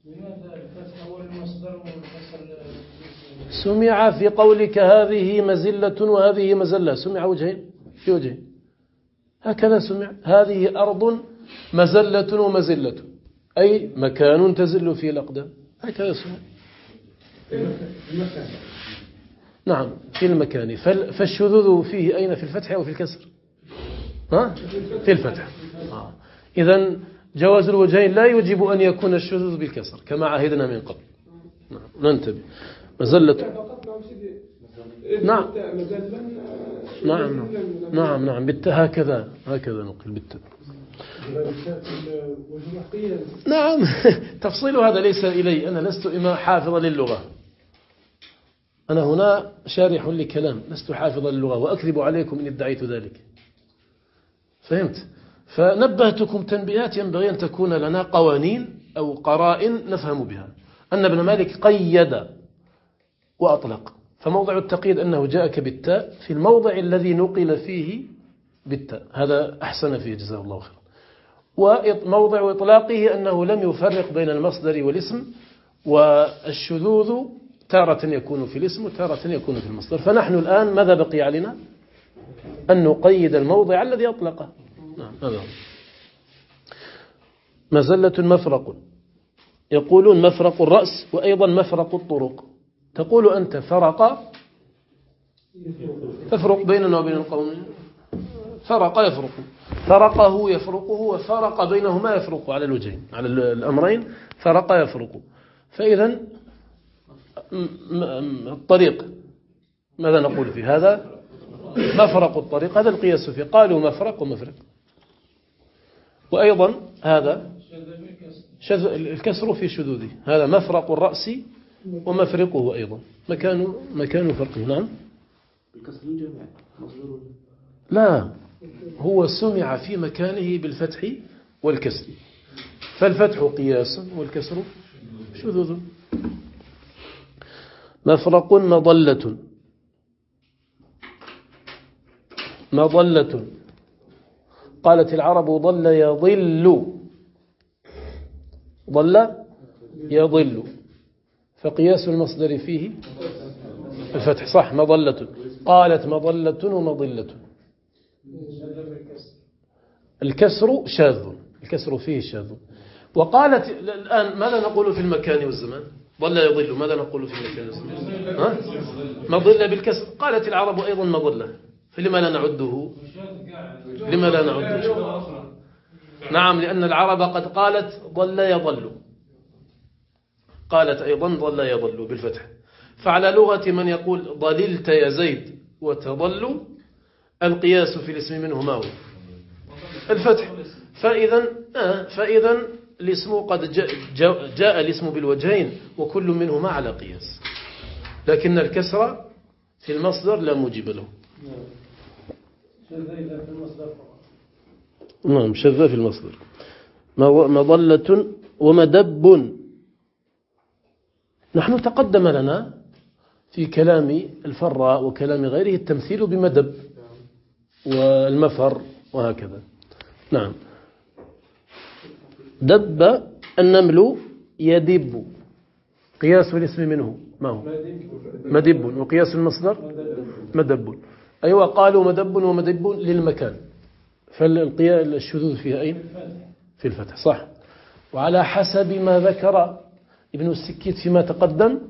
سمع في قولك هذه مزلة وهذه مزلة، سمع وجهين في وجهين، هكذا سمع. هذه أرض مزلة ومزلة، أي مكان تزل فيه الأقدام، هكذا سمع. نعم في المكان. فالشذوذ فيه أين؟ في الفتح أو في الكسر؟ في الفتح. إذن جواز الوجهين لا يجب أن يكون الشذوذ بالكسر كما عهدنا من قبل. ننتبه. مزلة، نعم بالتاء، هكذا نقل بالتاء. نعم. تفصيل هذا ليس إلي، أنا لست حافظا للغة، أنا هنا شارح لكلام، لست حافظا للغة، وأكذب عليكم إن ادعيت ذلك. فهمت؟ فنبهتكم تنبيهات ينبغي أن تكون لنا قوانين أو قرائن نفهم بها. أن ابن مالك قيد وأطلق، فموضع التقييد أنه جاءك بالتاء في الموضع الذي نقل فيه بالتاء، هذا أحسن فيه جزاه الله خيرا. وموضع إطلاقه أنه لم يفرق بين المصدر والاسم، والشذوذ تارة يكون في الاسم وتارة يكون في المصدر. فنحن الآن ماذا بقي علينا؟ أن نقيد الموضع الذي أطلقه. نعم هذا. مزلة مفرق، يقولون مفرق الرأس وأيضا مفرق الطرق. تقول أنت تفرق بيننا وبين القوم، فرق يفرق، فرقه يفرقه، وفرق بينهما يفرق، على الوجهين، على الأمرين، فرق يفرق. فإذا الطريق ماذا نقول فيه؟ هذا مفرق الطريق، هذا القياس فيه، قالوا مفرق ومفرق. وأيضا هذا الكسر في شذوذه، هذا مفرق الرأس ومفرقه أيضا مكان فرقه. نعم. الكسر الجامع هو سمع في مكانه بالفتح والكسر، فالفتح قياس والكسر شذوذ. مفرق مضلة. مضلة قالت العرب ضل يضل، ضل يضل، فقياس المصدر فيه الفتح. صح، مضلة. قالت مضلة ومضلة. الكسر شاذ، الكسر فيه شاذ. وقالت الآن ماذا نقول في المكان والزمان؟ ضل يضل، ماذا نقول في المكان والزمان؟ مضلة بالكسر. قالت العرب أيضا مضلة، فلما لا نعده؟ لما لا نعده؟ نعم، لأن العرب قد قالت ضل يضل، قالت أيضا ضل يضل بالفتح. فعلى لغة من يقول ضللت يا زيد وتضل، القياس في الاسم منه ما هو؟ الفتح. فإذا الاسم قد جاء الاسم بالوجهين وكل منهما على قياس، لكن الكسر في المصدر لا موجب له. نعم، شذ في المصدر. مضلة ومدب. نحن تقدم لنا في كلام الفراء وكلام غيره التمثيل بمدب والمفر وهكذا. نعم. دب النمل يدب، قياس الاسم منه ما هو؟ مدب. وقياس المصدر مدب. أيوة، قالوا مدب ومدب للمكان، فالشذوذ فيها أين؟ في الفتح. صح. وعلى حسب ما ذكر ابن السكيت فيما تقدم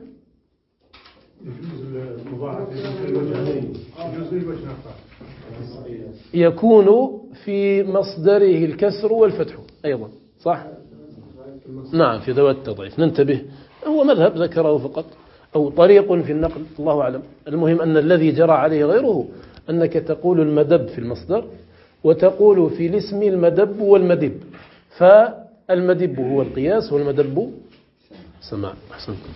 يكون في مصدره الكسر والفتح أيضا. صح. نعم، في ذوات التضعيف. ننتبه، هو مذهب ذكره فقط أو طريق في النقل، الله أعلم. المهم أن الذي جرى عليه غيره أنك تقول المدب في المصدر وتقول في الاسم المدب والمدب، فالمدب هو القياس والمدب سماع. أحسنتم.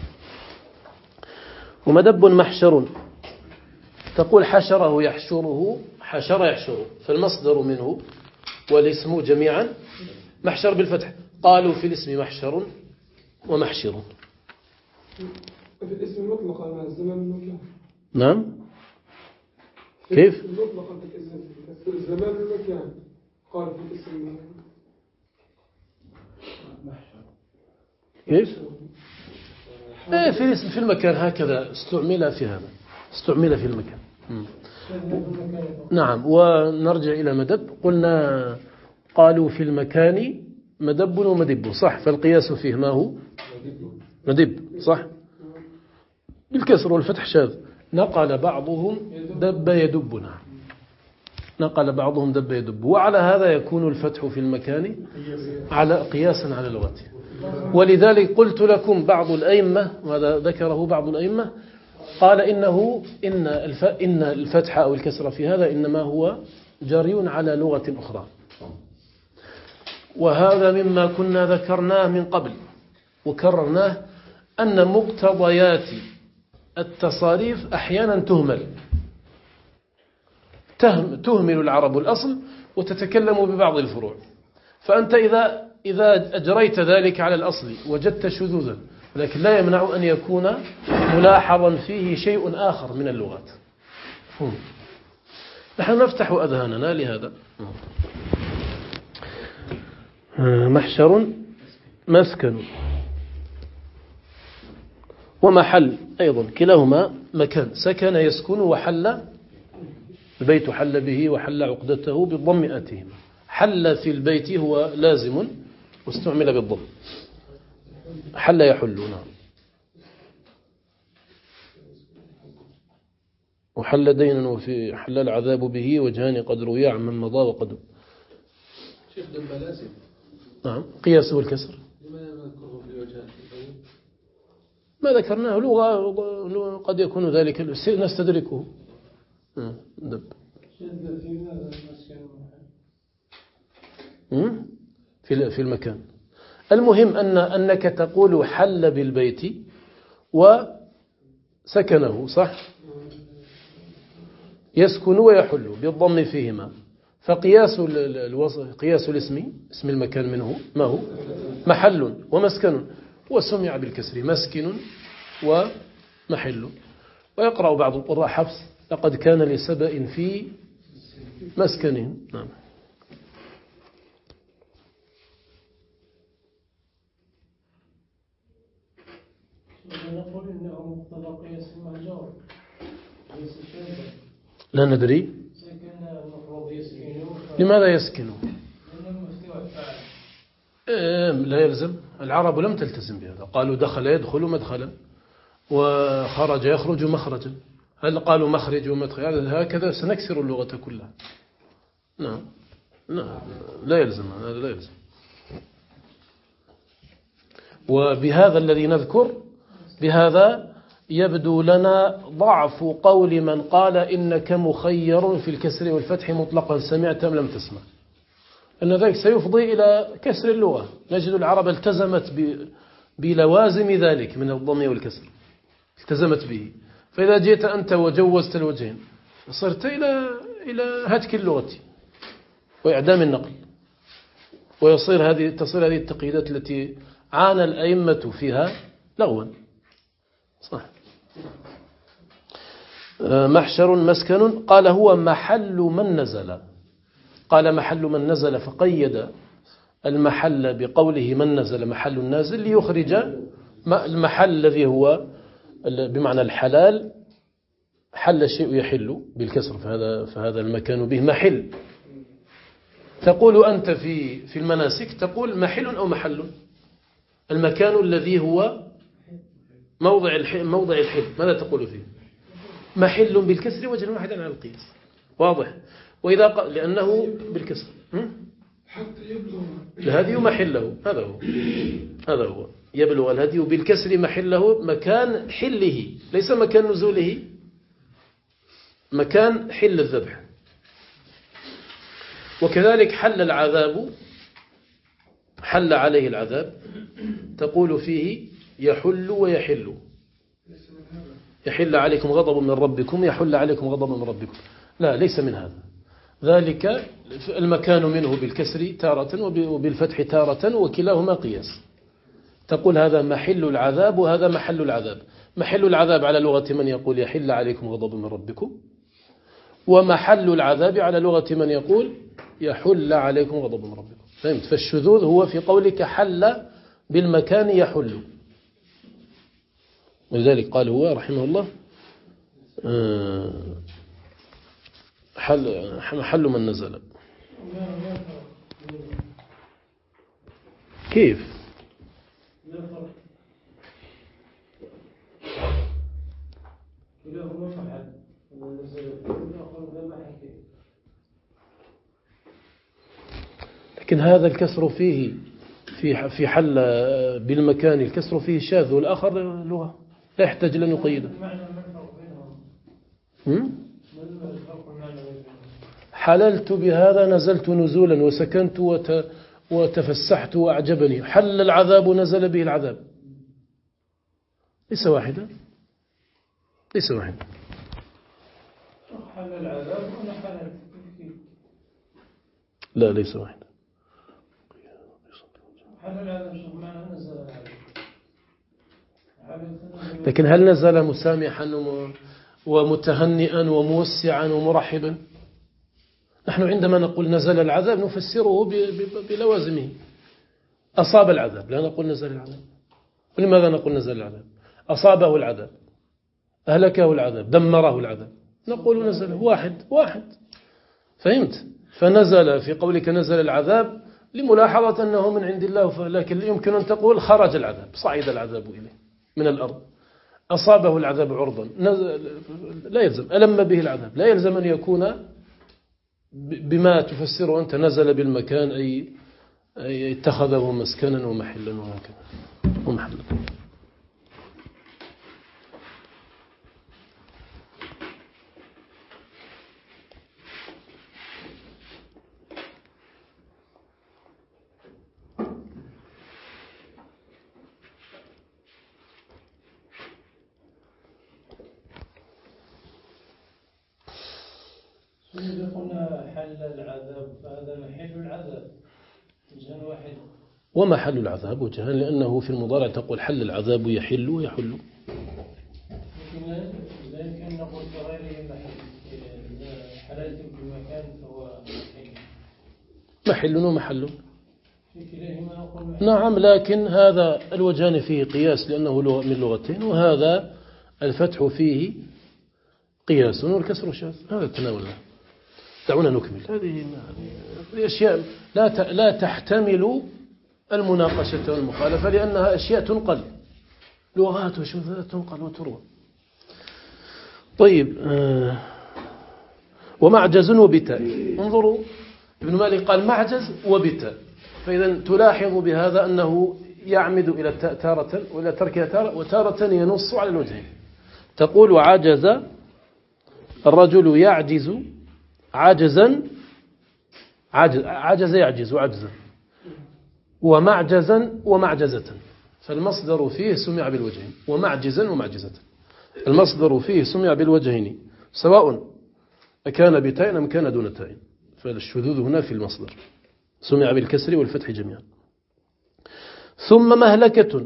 ومدب محشر، تقول حشره يحشره، حشر يحشره، فالمصدر منه والاسم جميعا محشر بالفتح. قالوا في الاسم محشر ومحشر. في الاسم المطلق على الزمان المكان. نعم. كيف؟ المطلق في الزمان المكان. قال في الاسم كيف؟ في الاسم في المكان هكذا استعمل في هذا، استعمل في المكان. نعم. ونرجع إلى مدب. قلنا قالوا في المكان مدب ومدب. صح. فالقياس فيه ما هو؟ مدب. صح، بالكسر والفتح شاذ. نقل بعضهم دب يدب. نعم، نقل بعضهم دب يدب. وعلى هذا يكون الفتح في المكان على قياسا على لغته. ولذلك قلت لكم بعض الأئمة، وهذا ذكره بعض الأئمة، قال إن الفتح أو الكسر في هذا إنما هو جري على لغة أخرى. وهذا مما كنا ذكرناه من قبل وكررناه، أن مقتضيات التصاريف أحيانا تهمل العرب الأصل وتتكلم ببعض الفروع. فأنت إذا أجريت ذلك على الأصل وجدت شذوذا، لكن لا يمنع أن يكون ملاحظا فيه شيء آخر من اللغات. نحن نفتح أذهاننا لهذا. محشر مسكن ومحل أيضا، كلاهما مكان. سكن يسكن، وحل البيت حل به وحل عقدته بالضم آتهما. حل في البيت هو لازم واستعمل بالضم. حل يحل. نعم. وحل دينا وفي حل العذاب به وجهان قد روي عن من مضى وقد. شيخ دم لازم. نعم، قياسه الكسر. ما ذكرناه لغة قد يكون ذلك نستدركه. دب في المكان. المهم أنك تقول حل بالبيت وسكنه. صح. يسكن ويحل بالضم فيهما، قياس الاسم، اسم المكان منه ما هو؟ محل ومسكن، وسمع بالكسر مسكن ومحل. ويقرأ بعض القراء حفص لقد كان لسبأ في مسكنهم. نعم. نقول إنه مقتضى قياس المهجور. لا ندري لماذا يسكنوا. لا يلزم، العرب لم تلتزم بهذا، قالوا دخل يدخل مدخلا وخرج يخرج مخرجا، هل قالوا مخرج ومدخل؟ هكذا سنكسر اللغة كلها. نعم لا يلزم، هذا لا يلزم. وبهذا الذي نذكر بهذا يبدو لنا ضعف قول من قال إنك مخير في الكسر والفتح مطلقا، سمعت أم لم تسمع، أن ذلك سيفضي إلى كسر اللغة. نجد العرب التزمت بلوازم ذلك من الضم والكسر، التزمت به. فإذا جئت أنت وجوزت الوجهين صرت إلى هتك اللغة وإعدام النقل، تصير هذه التقييدات التي عانى الأئمة فيها لغوا. صح. محشر مسكن، قال هو محل من نزل. قال محل من نزل، فقيد المحل بقوله من نزل محل النازل ليخرج المحل الذي هو بمعنى الحلال. حل الشيء يحل بالكسر، فهذا المكان به محل. تقول أنت في المناسك تقول محل أو محل، المكان الذي هو موضع الحل، ماذا تقول فيه؟ محل بالكسر وجه واحد على القياس، واضح. وإذا لأنه بالكسر الهدي محله، هذا هو يبلغ الهدي بالكسر محله، مكان حله ليس مكان نزوله، مكان حل الذبح. وكذلك حل العذاب، حل عليه العذاب، تقول فيه يحل ويحل. يحل عليكم غضب من ربكم، يحل عليكم غضب من ربكم، لا ليس من هذا. ذلك المكان منه بالكسر تارة وبالفتح تارة، وكلاهما قياس. تقول هذا محل العذاب وهذا محل العذاب. محل العذاب على لغة من يقول يحل عليكم غضب من ربكم، ومحل العذاب على لغة من يقول يحل عليكم غضب من ربكم. فهمت؟ فالشذوذ هو في قولك حل بالمكان يحل. ولذلك قال هو رحمه الله حل من نزل. كيف؟ لكن هذا الكسر فيه في حل بالمكان، الكسر فيه شاذ، والآخر لغة لا يحتاج لأن يقيده. حللت بهذا، نزلت نزولا، وسكنت وتفسحت وأعجبني. حل العذاب، نزل به العذاب، ليس واحدا، ليس واحدا. حل العذاب وأنا حللت، لا ليس واحدا. حل العذاب شوف معنى نزل العذاب. لكن هل نزل مسامحا ومتهنئا وموسعا ومرحبا؟ نحن عندما نقول نزل العذاب نفسره بلوازمه. أصاب العذاب، لا نقول نزل العذاب. ولماذا نقول نزل العذاب؟ أصابه العذاب، أهلكه العذاب، دمره العذاب، نقول نزل واحد. فهمت؟ فنزل في قولك نزل العذاب لملاحظة أنه من عند الله، لكن يمكن أن تقول خرج العذاب، صعد العذاب إليه من الأرض. أصابه العذاب عرضا، لا يلزم. ألم به العذاب، لا يلزم أن يكون بما تفسره أنت نزل بالمكان، أي اتخذه مسكنا ومحلا وهكذا ومحلا. إذا قلنا حل العذاب فهذا محل العذاب وجهان واحد. ومحل العذاب وجهان، لأنه في المضارع تقول حل العذاب يحل ويحل. لكن لا يمكن أن نقول بغيره محل، إذا حللت في مكان فهو محل ومحل. في كلاهما نقول محل. نعم، لكن هذا الوجهان فيه قياس لأنه من لغتين، وهذا الفتح فيه قياس والكسر شاذ. هذا تناولنا. دعونا نكمل. هذه أشياء لا تحتمل المناقشة والمخالفة، لأنها أشياء تنقل، لغات وشذوذات تنقل وتروى. طيب، ومعجز وبتاء. انظروا، ابن مالك قال معجز وبتاء، فإذا تلاحظ بهذا أنه يعمد إلى التاء تارة وإلى تركها تارة، وتارة ينص على الوجهين. تقول عجز الرجل يعجز عجزا، عجز يعجز عجزا، ومعجزا ومعجزة، فالمصدر فيه سمع بالوجهين، ومعجزا ومعجزة. المصدر فيه سمع بالوجهين سواء أكان بتاء أم كان دون تاء، فالشذوذ هنا في المصدر، سمع بالكسر والفتح جميعا. ثم مهلكة.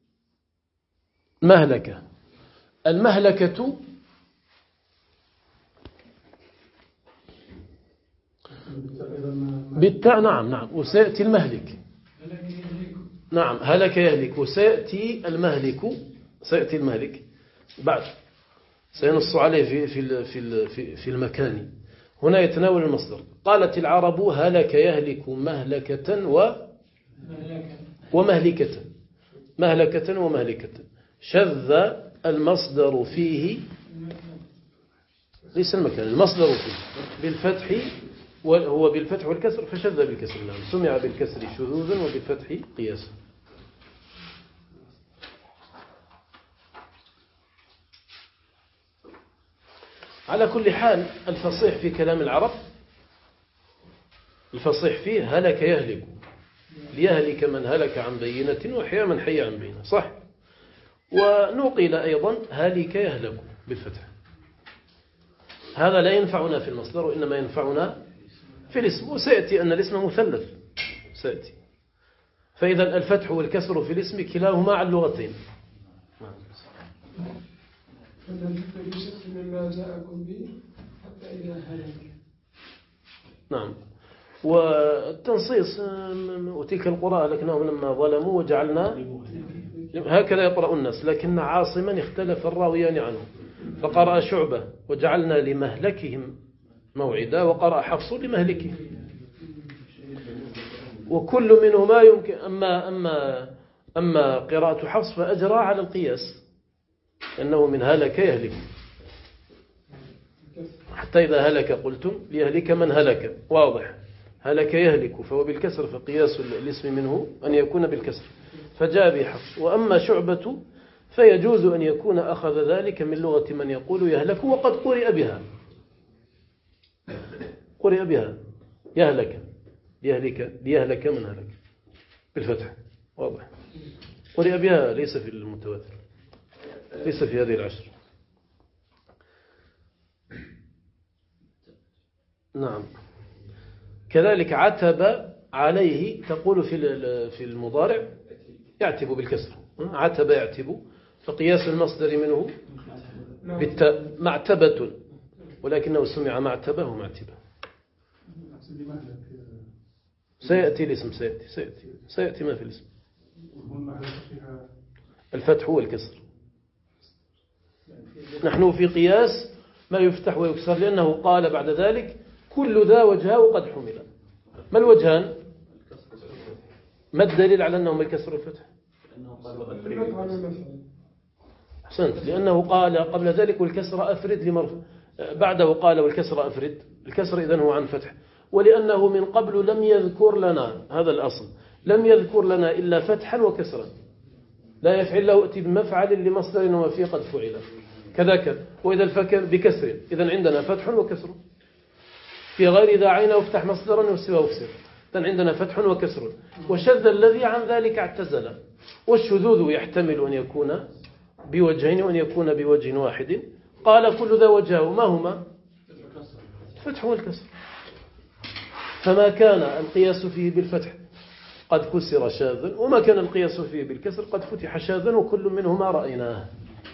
مهلكة، المهلكة بالتاء. نعم، وسيأتي المهلك. نعم، هلك يهلك، وسيأتي المهلك. سيأتي المهلك بعد، سينص عليه في المكان. هنا يتناول المصدر. قالت العرب هلك يهلك مهلكة ومهلكة. مهلكة ومهلكة. شذ المصدر فيه، ليس المكان، المصدر فيه بالفتح، وهو بالفتح والكسر، فشذ بالكسر. نعم، سمع بالكسر شذوذا وبالفتح قياسا. على كل حال، الفصيح في كلام العرب، الفصيح فيه هلك يهلك، ليهلك من هلك عن بينة وحيا من حي عن بينة، صح. ونقل أيضا هلك يهلك بالفتح. هذا لا ينفعنا في المصدر، وإنما ينفعنا في الاسم، وسيأتي أن الاسم مثلث سيأتي. فإذا الفتح والكسر في الاسم كلاهما على اللغتين. مما جاءكم به حتى إذا هلك. نعم، والتنصيص وتلك القراءة لكنهم لما ظلموا وجعلنا، هكذا يقرأ الناس، لكن عاصما اختلف الراويان عنه، فقرأ شعبة وجعلنا لمهلكهم موعدا، وقرأ حفص لمهلكهم، وكل منهما يمكن. أما قراءة حفص فأجرى على القياس، أنه من هلك يهلك، حتى إذا هلك قلتم ليهلك من هلك، واضح. هلك يهلك فهو بالكسر، فقياس الاسم منه أن يكون بالكسر، فجاء بحفص. وأما شعبة فيجوز أن يكون أخذ ذلك من لغة من يقول يهلك، وقد قرئ بها، قرئ بها يهلك، ليهلك من هلك بالفتح، واضح. قرئ بها، ليس في المتواتر، ليس في هذه العشر. نعم، كذلك عتب عليه، تقول في المضارع يعتب بالكسر، عتب يعتب، فقياس المصدر منه بالتاء معتبة، ولكنه سمع معتبة ومعتبة. سيأتي الاسم، سيأتي ما في الاسم، الفتح والكسر. نحن في قياس ما يفتح ويكسر، لأنه قال بعد ذلك كل ذا وجهه قد حمل. ما الوجهان؟ ما الدليل على أنهم الكسر والفتح؟ أحسنت، لأنه قال قبل ذلك والكسر أفرد لمرفع، بعده قال والكسر أفرد، الكسر إذن هو عن فتح، ولأنه من قبل لم يذكر لنا، هذا الأصل، لم يذكر لنا إلا فتحا وكسرا، لا يفعل له أتي بمفعل لمصدر وفيه قد فعل كذاك. وإذا الفكر بكسر، إذن عندنا فتح وكسر. في غير ذا عين وافتح مصدرا وسواه وكسر، إذن عندنا فتح وكسر. وشذ الذي عن ذلك اعتزل. والشذوذ يحتمل أن يكون بوجهين وأن يكون بوجه واحد. قال كل ذا وجهه، ما هما؟ الفتح والكسر. فما كان القياس فيه بالفتح قد كسر شاذا، وما كان القياس فيه بالكسر قد فتح شاذا، وكل منهما رأيناه.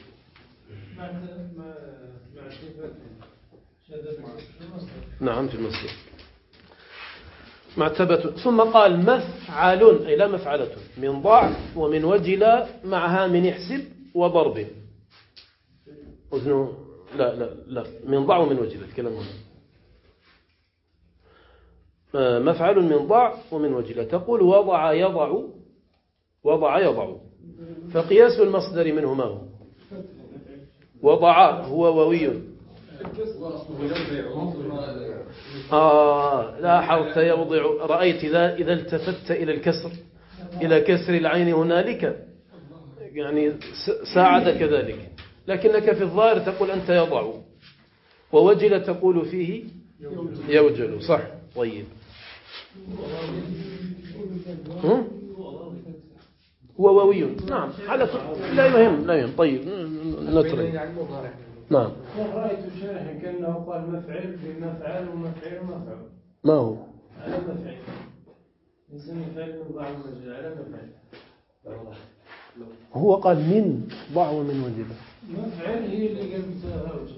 نعم في المصدر معتبة. ثم قال مفعل، أي لا مفعلة، من ضع ومن وجل معها من احسب وضرب. أذنه لا من ضع ومن وجل الكلام هنا. مفعل من ضع ومن وجل. تقول وضع يضع، وضع يضع، فقياس المصدر منه ما هو؟ وضع هو واوي. لاحظت يوضع، رأيت إذا التفت إلى الكسر، إلى كسر العين هنالك، يعني ساعدك ذلك. لكنك في الظاهر تقول أنت يضع، ووجل تقول فيه يوجل. صح. طيب هو واوي. نعم على لا يهم. طيب نترك. نعم. رأيت شارحا كأنه قال مفعل بمفعل ومفعل ومفعل. ما هو؟ على مفعل. اسم مفعل من ضع ومجل على مفعل. هو قال من ضع ومن وجل. مفعل هي اللي قلبتها وجل.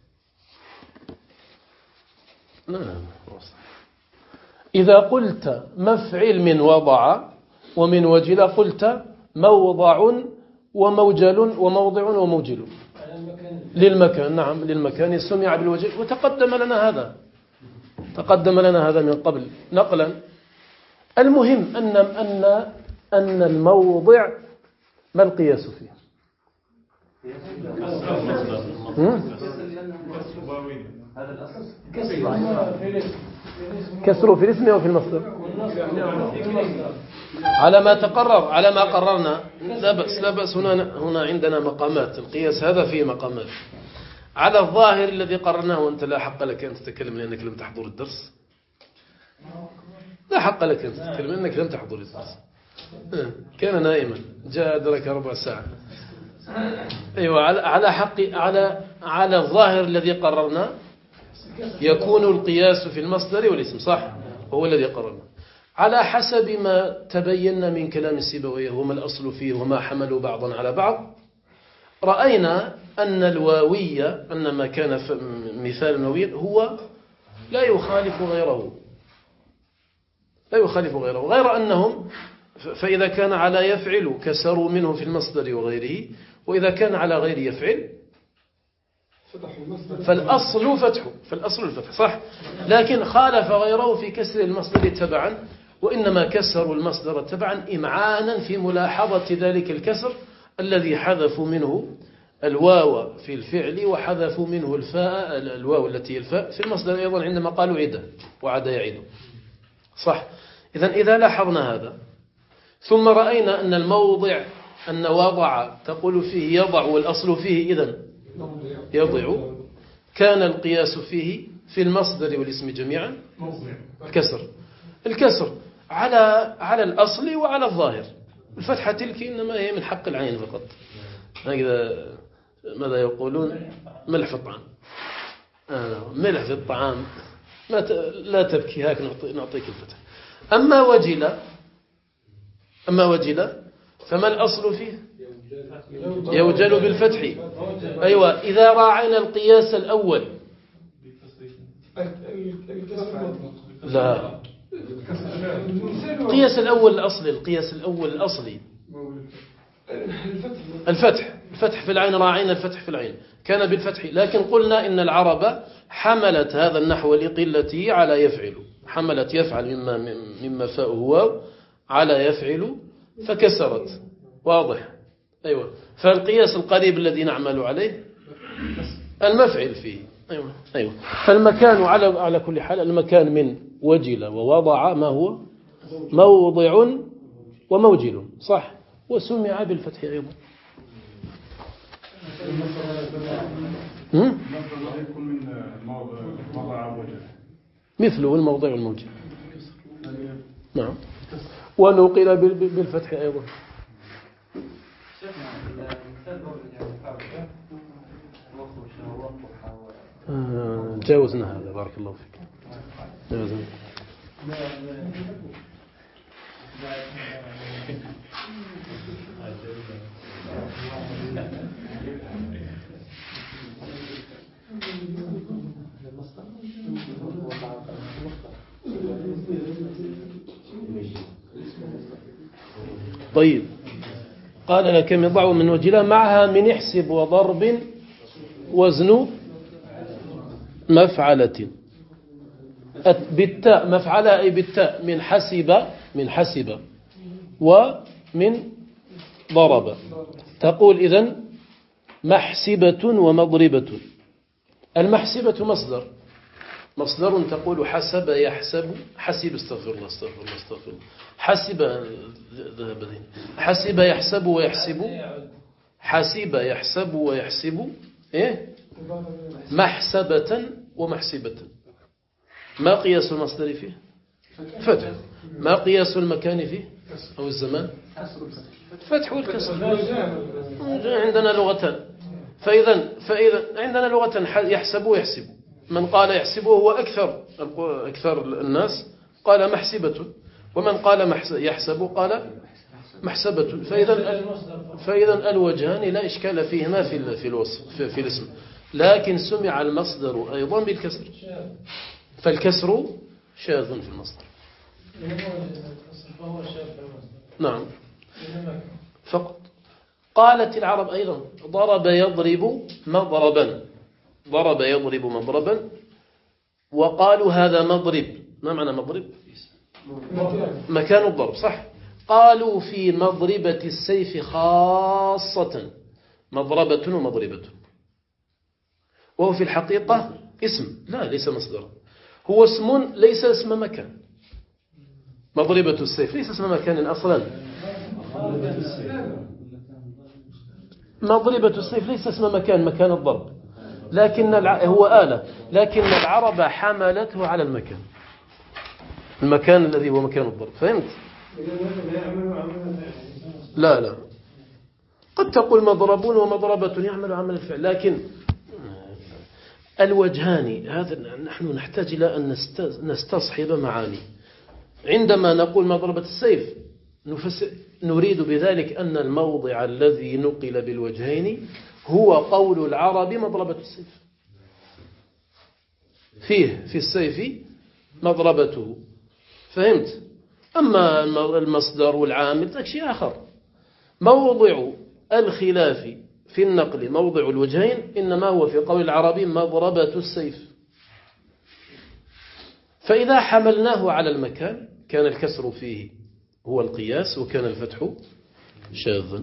نعم. إذا قلت مفعل من وضع ومن وجل قلت موضع وموجل وموضع وموجل للمكان. نعم للمكان سمع بالوجل، وتقدم لنا هذا من قبل نقلا. المهم أن الموضع ما القياس فيه؟ كسره في الاسم أو في المصدر؟ على ما تقرر، على ما قررنا. لا بأس. هنا عندنا مقامات. القياس هذا فيه مقامات. على الظاهر الذي قررناه، وأنت لا حق لك أن تتكلم لأنك لم تحضر الدرس. لا حق لك أن تتكلم لأنك لم تحضر الدرس. كان نائما، جاء أدرك ربع ساعة. أيوة. على الظاهر الذي قررنا يكون القياس في المصدر والاسم. صح. هو الذي قررنا على حسب ما تبين من كلام السيبويه وما الأصل فيه وما حملوا بعضا على بعض. رأينا أن الواوية، أن ما كان مثال الواوية هو لا يخالف غيره، غير أنهم فإذا كان على يفعل كسروا منه في المصدر وغيره، وإذا كان على غير يفعل فالأصل الفتح. صح. لكن خالف غيره في كسر المصدر تبعا، وإنما كسروا المصدر تبعا إمعانا في ملاحظة ذلك الكسر الذي حذفوا منه الواو في الفعل، وحذفوا منه الفاء، الواو التي الفاء في المصدر أيضا عندما قالوا عدة وعد يعيد. صح. إذا لاحظنا هذا، ثم رأينا أن الموضع أن وضع تقول فيه يضع، والأصل فيه إذن يضع، كان القياس فيه في المصدر والاسم جميعا الكسر على الأصل وعلى الظاهر. الفتحة تلك إنما هي من حق العين فقط. هكذا ماذا يقولون؟ ملح في الطعام. ملح في الطعام لا تبكي، هاك نعطيك الفتح. أما وجل فما الأصل فيه؟ يوجل بالفتح. أيوة. إذا راعينا القياس الأول، لا القياس الأول الأصلي الفتح في العين. راعينا الفتح في العين كان بالفتح، لكن قلنا إن العرب حملت هذا النحو لقلته على يفعل، حملت يفعل مما فاؤه واو على يفعل فكسرت. واضح. أيوة. فالقياس القريب الذي نعمل عليه المفعل فيه. أيوة. فالمكان على كل حال، المكان من وجل ووضع ما هو؟ موضع وموجل. صح. وسمع بالفتح أيضا. مثله الموضع والموجل. نعم. ونقل بالفتح أيضا. تجاوزنا هذا، بارك الله فيك. تجاوزنا. طيب، قال لك يضع من وجلها معها من احسب وضرب وزن مفعلة. بالتاء مفعلة أي بالتاء، من حسب ومن ضرب. تقول إذن محسبة ومضربة. المحسبة مصدر تقول حسب يحسب، استغفر الله حسب يحسب ويحسب، حسب يحسب ويحسب إيه؟ محسبة ومحسبة. ما قياس المصدر فيه؟ فتح. ما قياس المكان فيه أو الزمان؟ فتح والكسر. عندنا لغتان، فإذا عندنا لغة يحسب ويحسب. من قال يحسبه هو أكثر الناس قال محسبة، ومن قال يحسب قال محسبة. فإذا الوجهان لا إشكال فيهما في الوصف في الاسم، لكن سمع المصدر أيضا بالكسر، فالكسر شاذ في المصدر. نعم فقط. قالت العرب أيضا ضرب يضرب مضربا، وقالوا هذا مضرب. ما معنى مضرب؟ مكان الضرب، صح. قالوا في مضربة السيف خاصة مضربة ومضربة، وهو في الحقيقة اسم، لا ليس مصدر، هو اسم ليس اسم مكان. مضربة السيف ليس اسم مكان أصلا. مضربة السيف ليس اسم مكان الضرب، لكن هو آلة، لكن العرب حملته على المكان الذي هو مكان الضرب. فهمت؟ لا قد تقول مضربون ومضربة يعمل عمل الفعل، لكن الوجهان هذا نحن نحتاج إلى أن نستصحب معاني. عندما نقول مضربة السيف نريد بذلك أن الموضع الذي نقل بالوجهين هو قول العرب مضربة السيف، في السيف مضربته. فهمت؟ أما المصدر والعامل ذاك شيء آخر. موضع الخلاف في النقل موضع الوجهين إنما هو في قول العربي مضربة السيف. فإذا حملناه على المكان كان الكسر فيه هو القياس، وكان الفتح شاذا.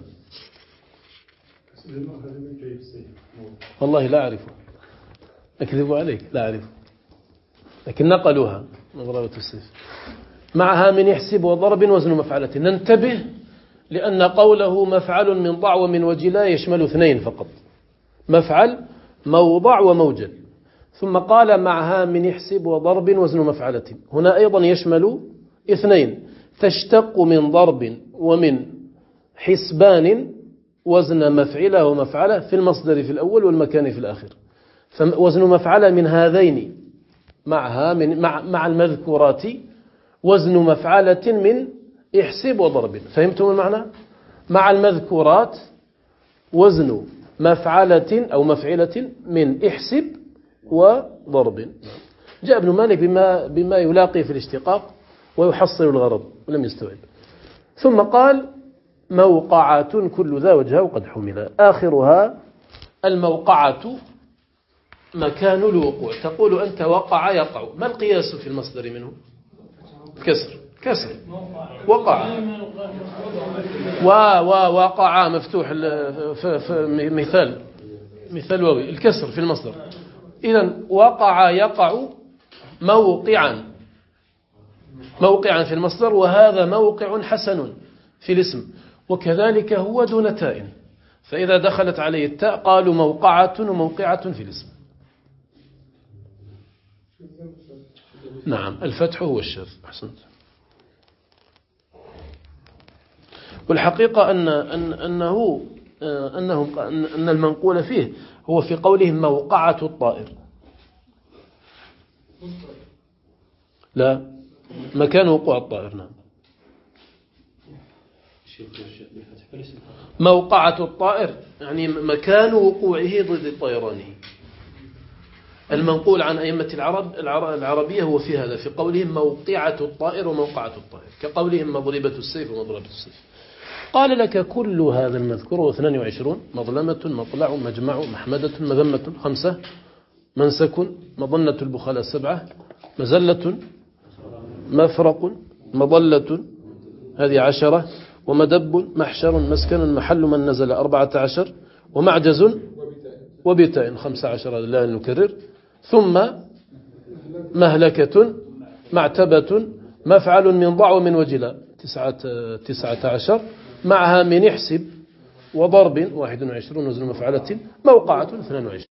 والله لا أعرفه، أكذب عليك، لا أعرفه، لكن نقلوها مضربة السيف. معها من يحسب وضرب وزن مفعلة. ننتبه لأن قوله مفعل من ضع ومن وجلا يشمل اثنين فقط، مفعل موضع وموجل. ثم قال معها من يحسب وضرب وزن مفعلة، هنا أيضا يشمل اثنين، تشتق من ضرب ومن حسبان وزن مفعلة ومفعلة في المصدر في الأول والمكان في الآخر. فوزن مفعلة من هذين معها مع المذكورات وزن مفعلة من احسب وضرب. فهمتم المعنى؟ مع المذكورات وزن مفعلة أو مفعلة من احسب وضرب. جاء ابن مالك بما يلاقي في الاشتقاق ويحصل الغرض ولم يستوعب. ثم قال موقعة كل ذا وجهه وقد حمل. آخرها الموقعة مكان الوقوع. تقول أنت وقع يقع، ما القياس في المصدر منه؟ كسر وقع، ووقع مفتوح في مثال واوي، الكسر في المصدر. إذن وقع يقع موقعا في المصدر، وهذا موقع حسن في الاسم، وكذلك هو دون تاء، فإذا دخلت عليه التاء قالوا موقعة وموقعة في الاسم. نعم الفتح هو الشاذ. أحسنت. والحقيقة أن المنقول فيه هو في قولهم موقعة الطائر، لا، مكان وقوع الطائر. نعم. موقعة الطائر يعني مكان وقوعه ضد طيرانه. المنقول عن أئمة العربية هو في هذا، في قولهم موقعة الطائر وموقعة الطائر، كقولهم مضربة السيف ومضربة السيف. قال لك كل هذا المذكور هو 22: مظلمة، مطلع، مجمع، محمدة، مذمة 5، منسك، مظنة البخلاء 7، مزلة، مفرق، مضلة هذه 10، ومدب، محشر، مسكن، محل من نزل 14، ومعجز وبتاء 15 لا نكرر، ثم مهلكة، معتبة، مفعل من ضع ومن وجلا 19، معها من احسب وضرب 21 وزن مفعلة، موقعة 22.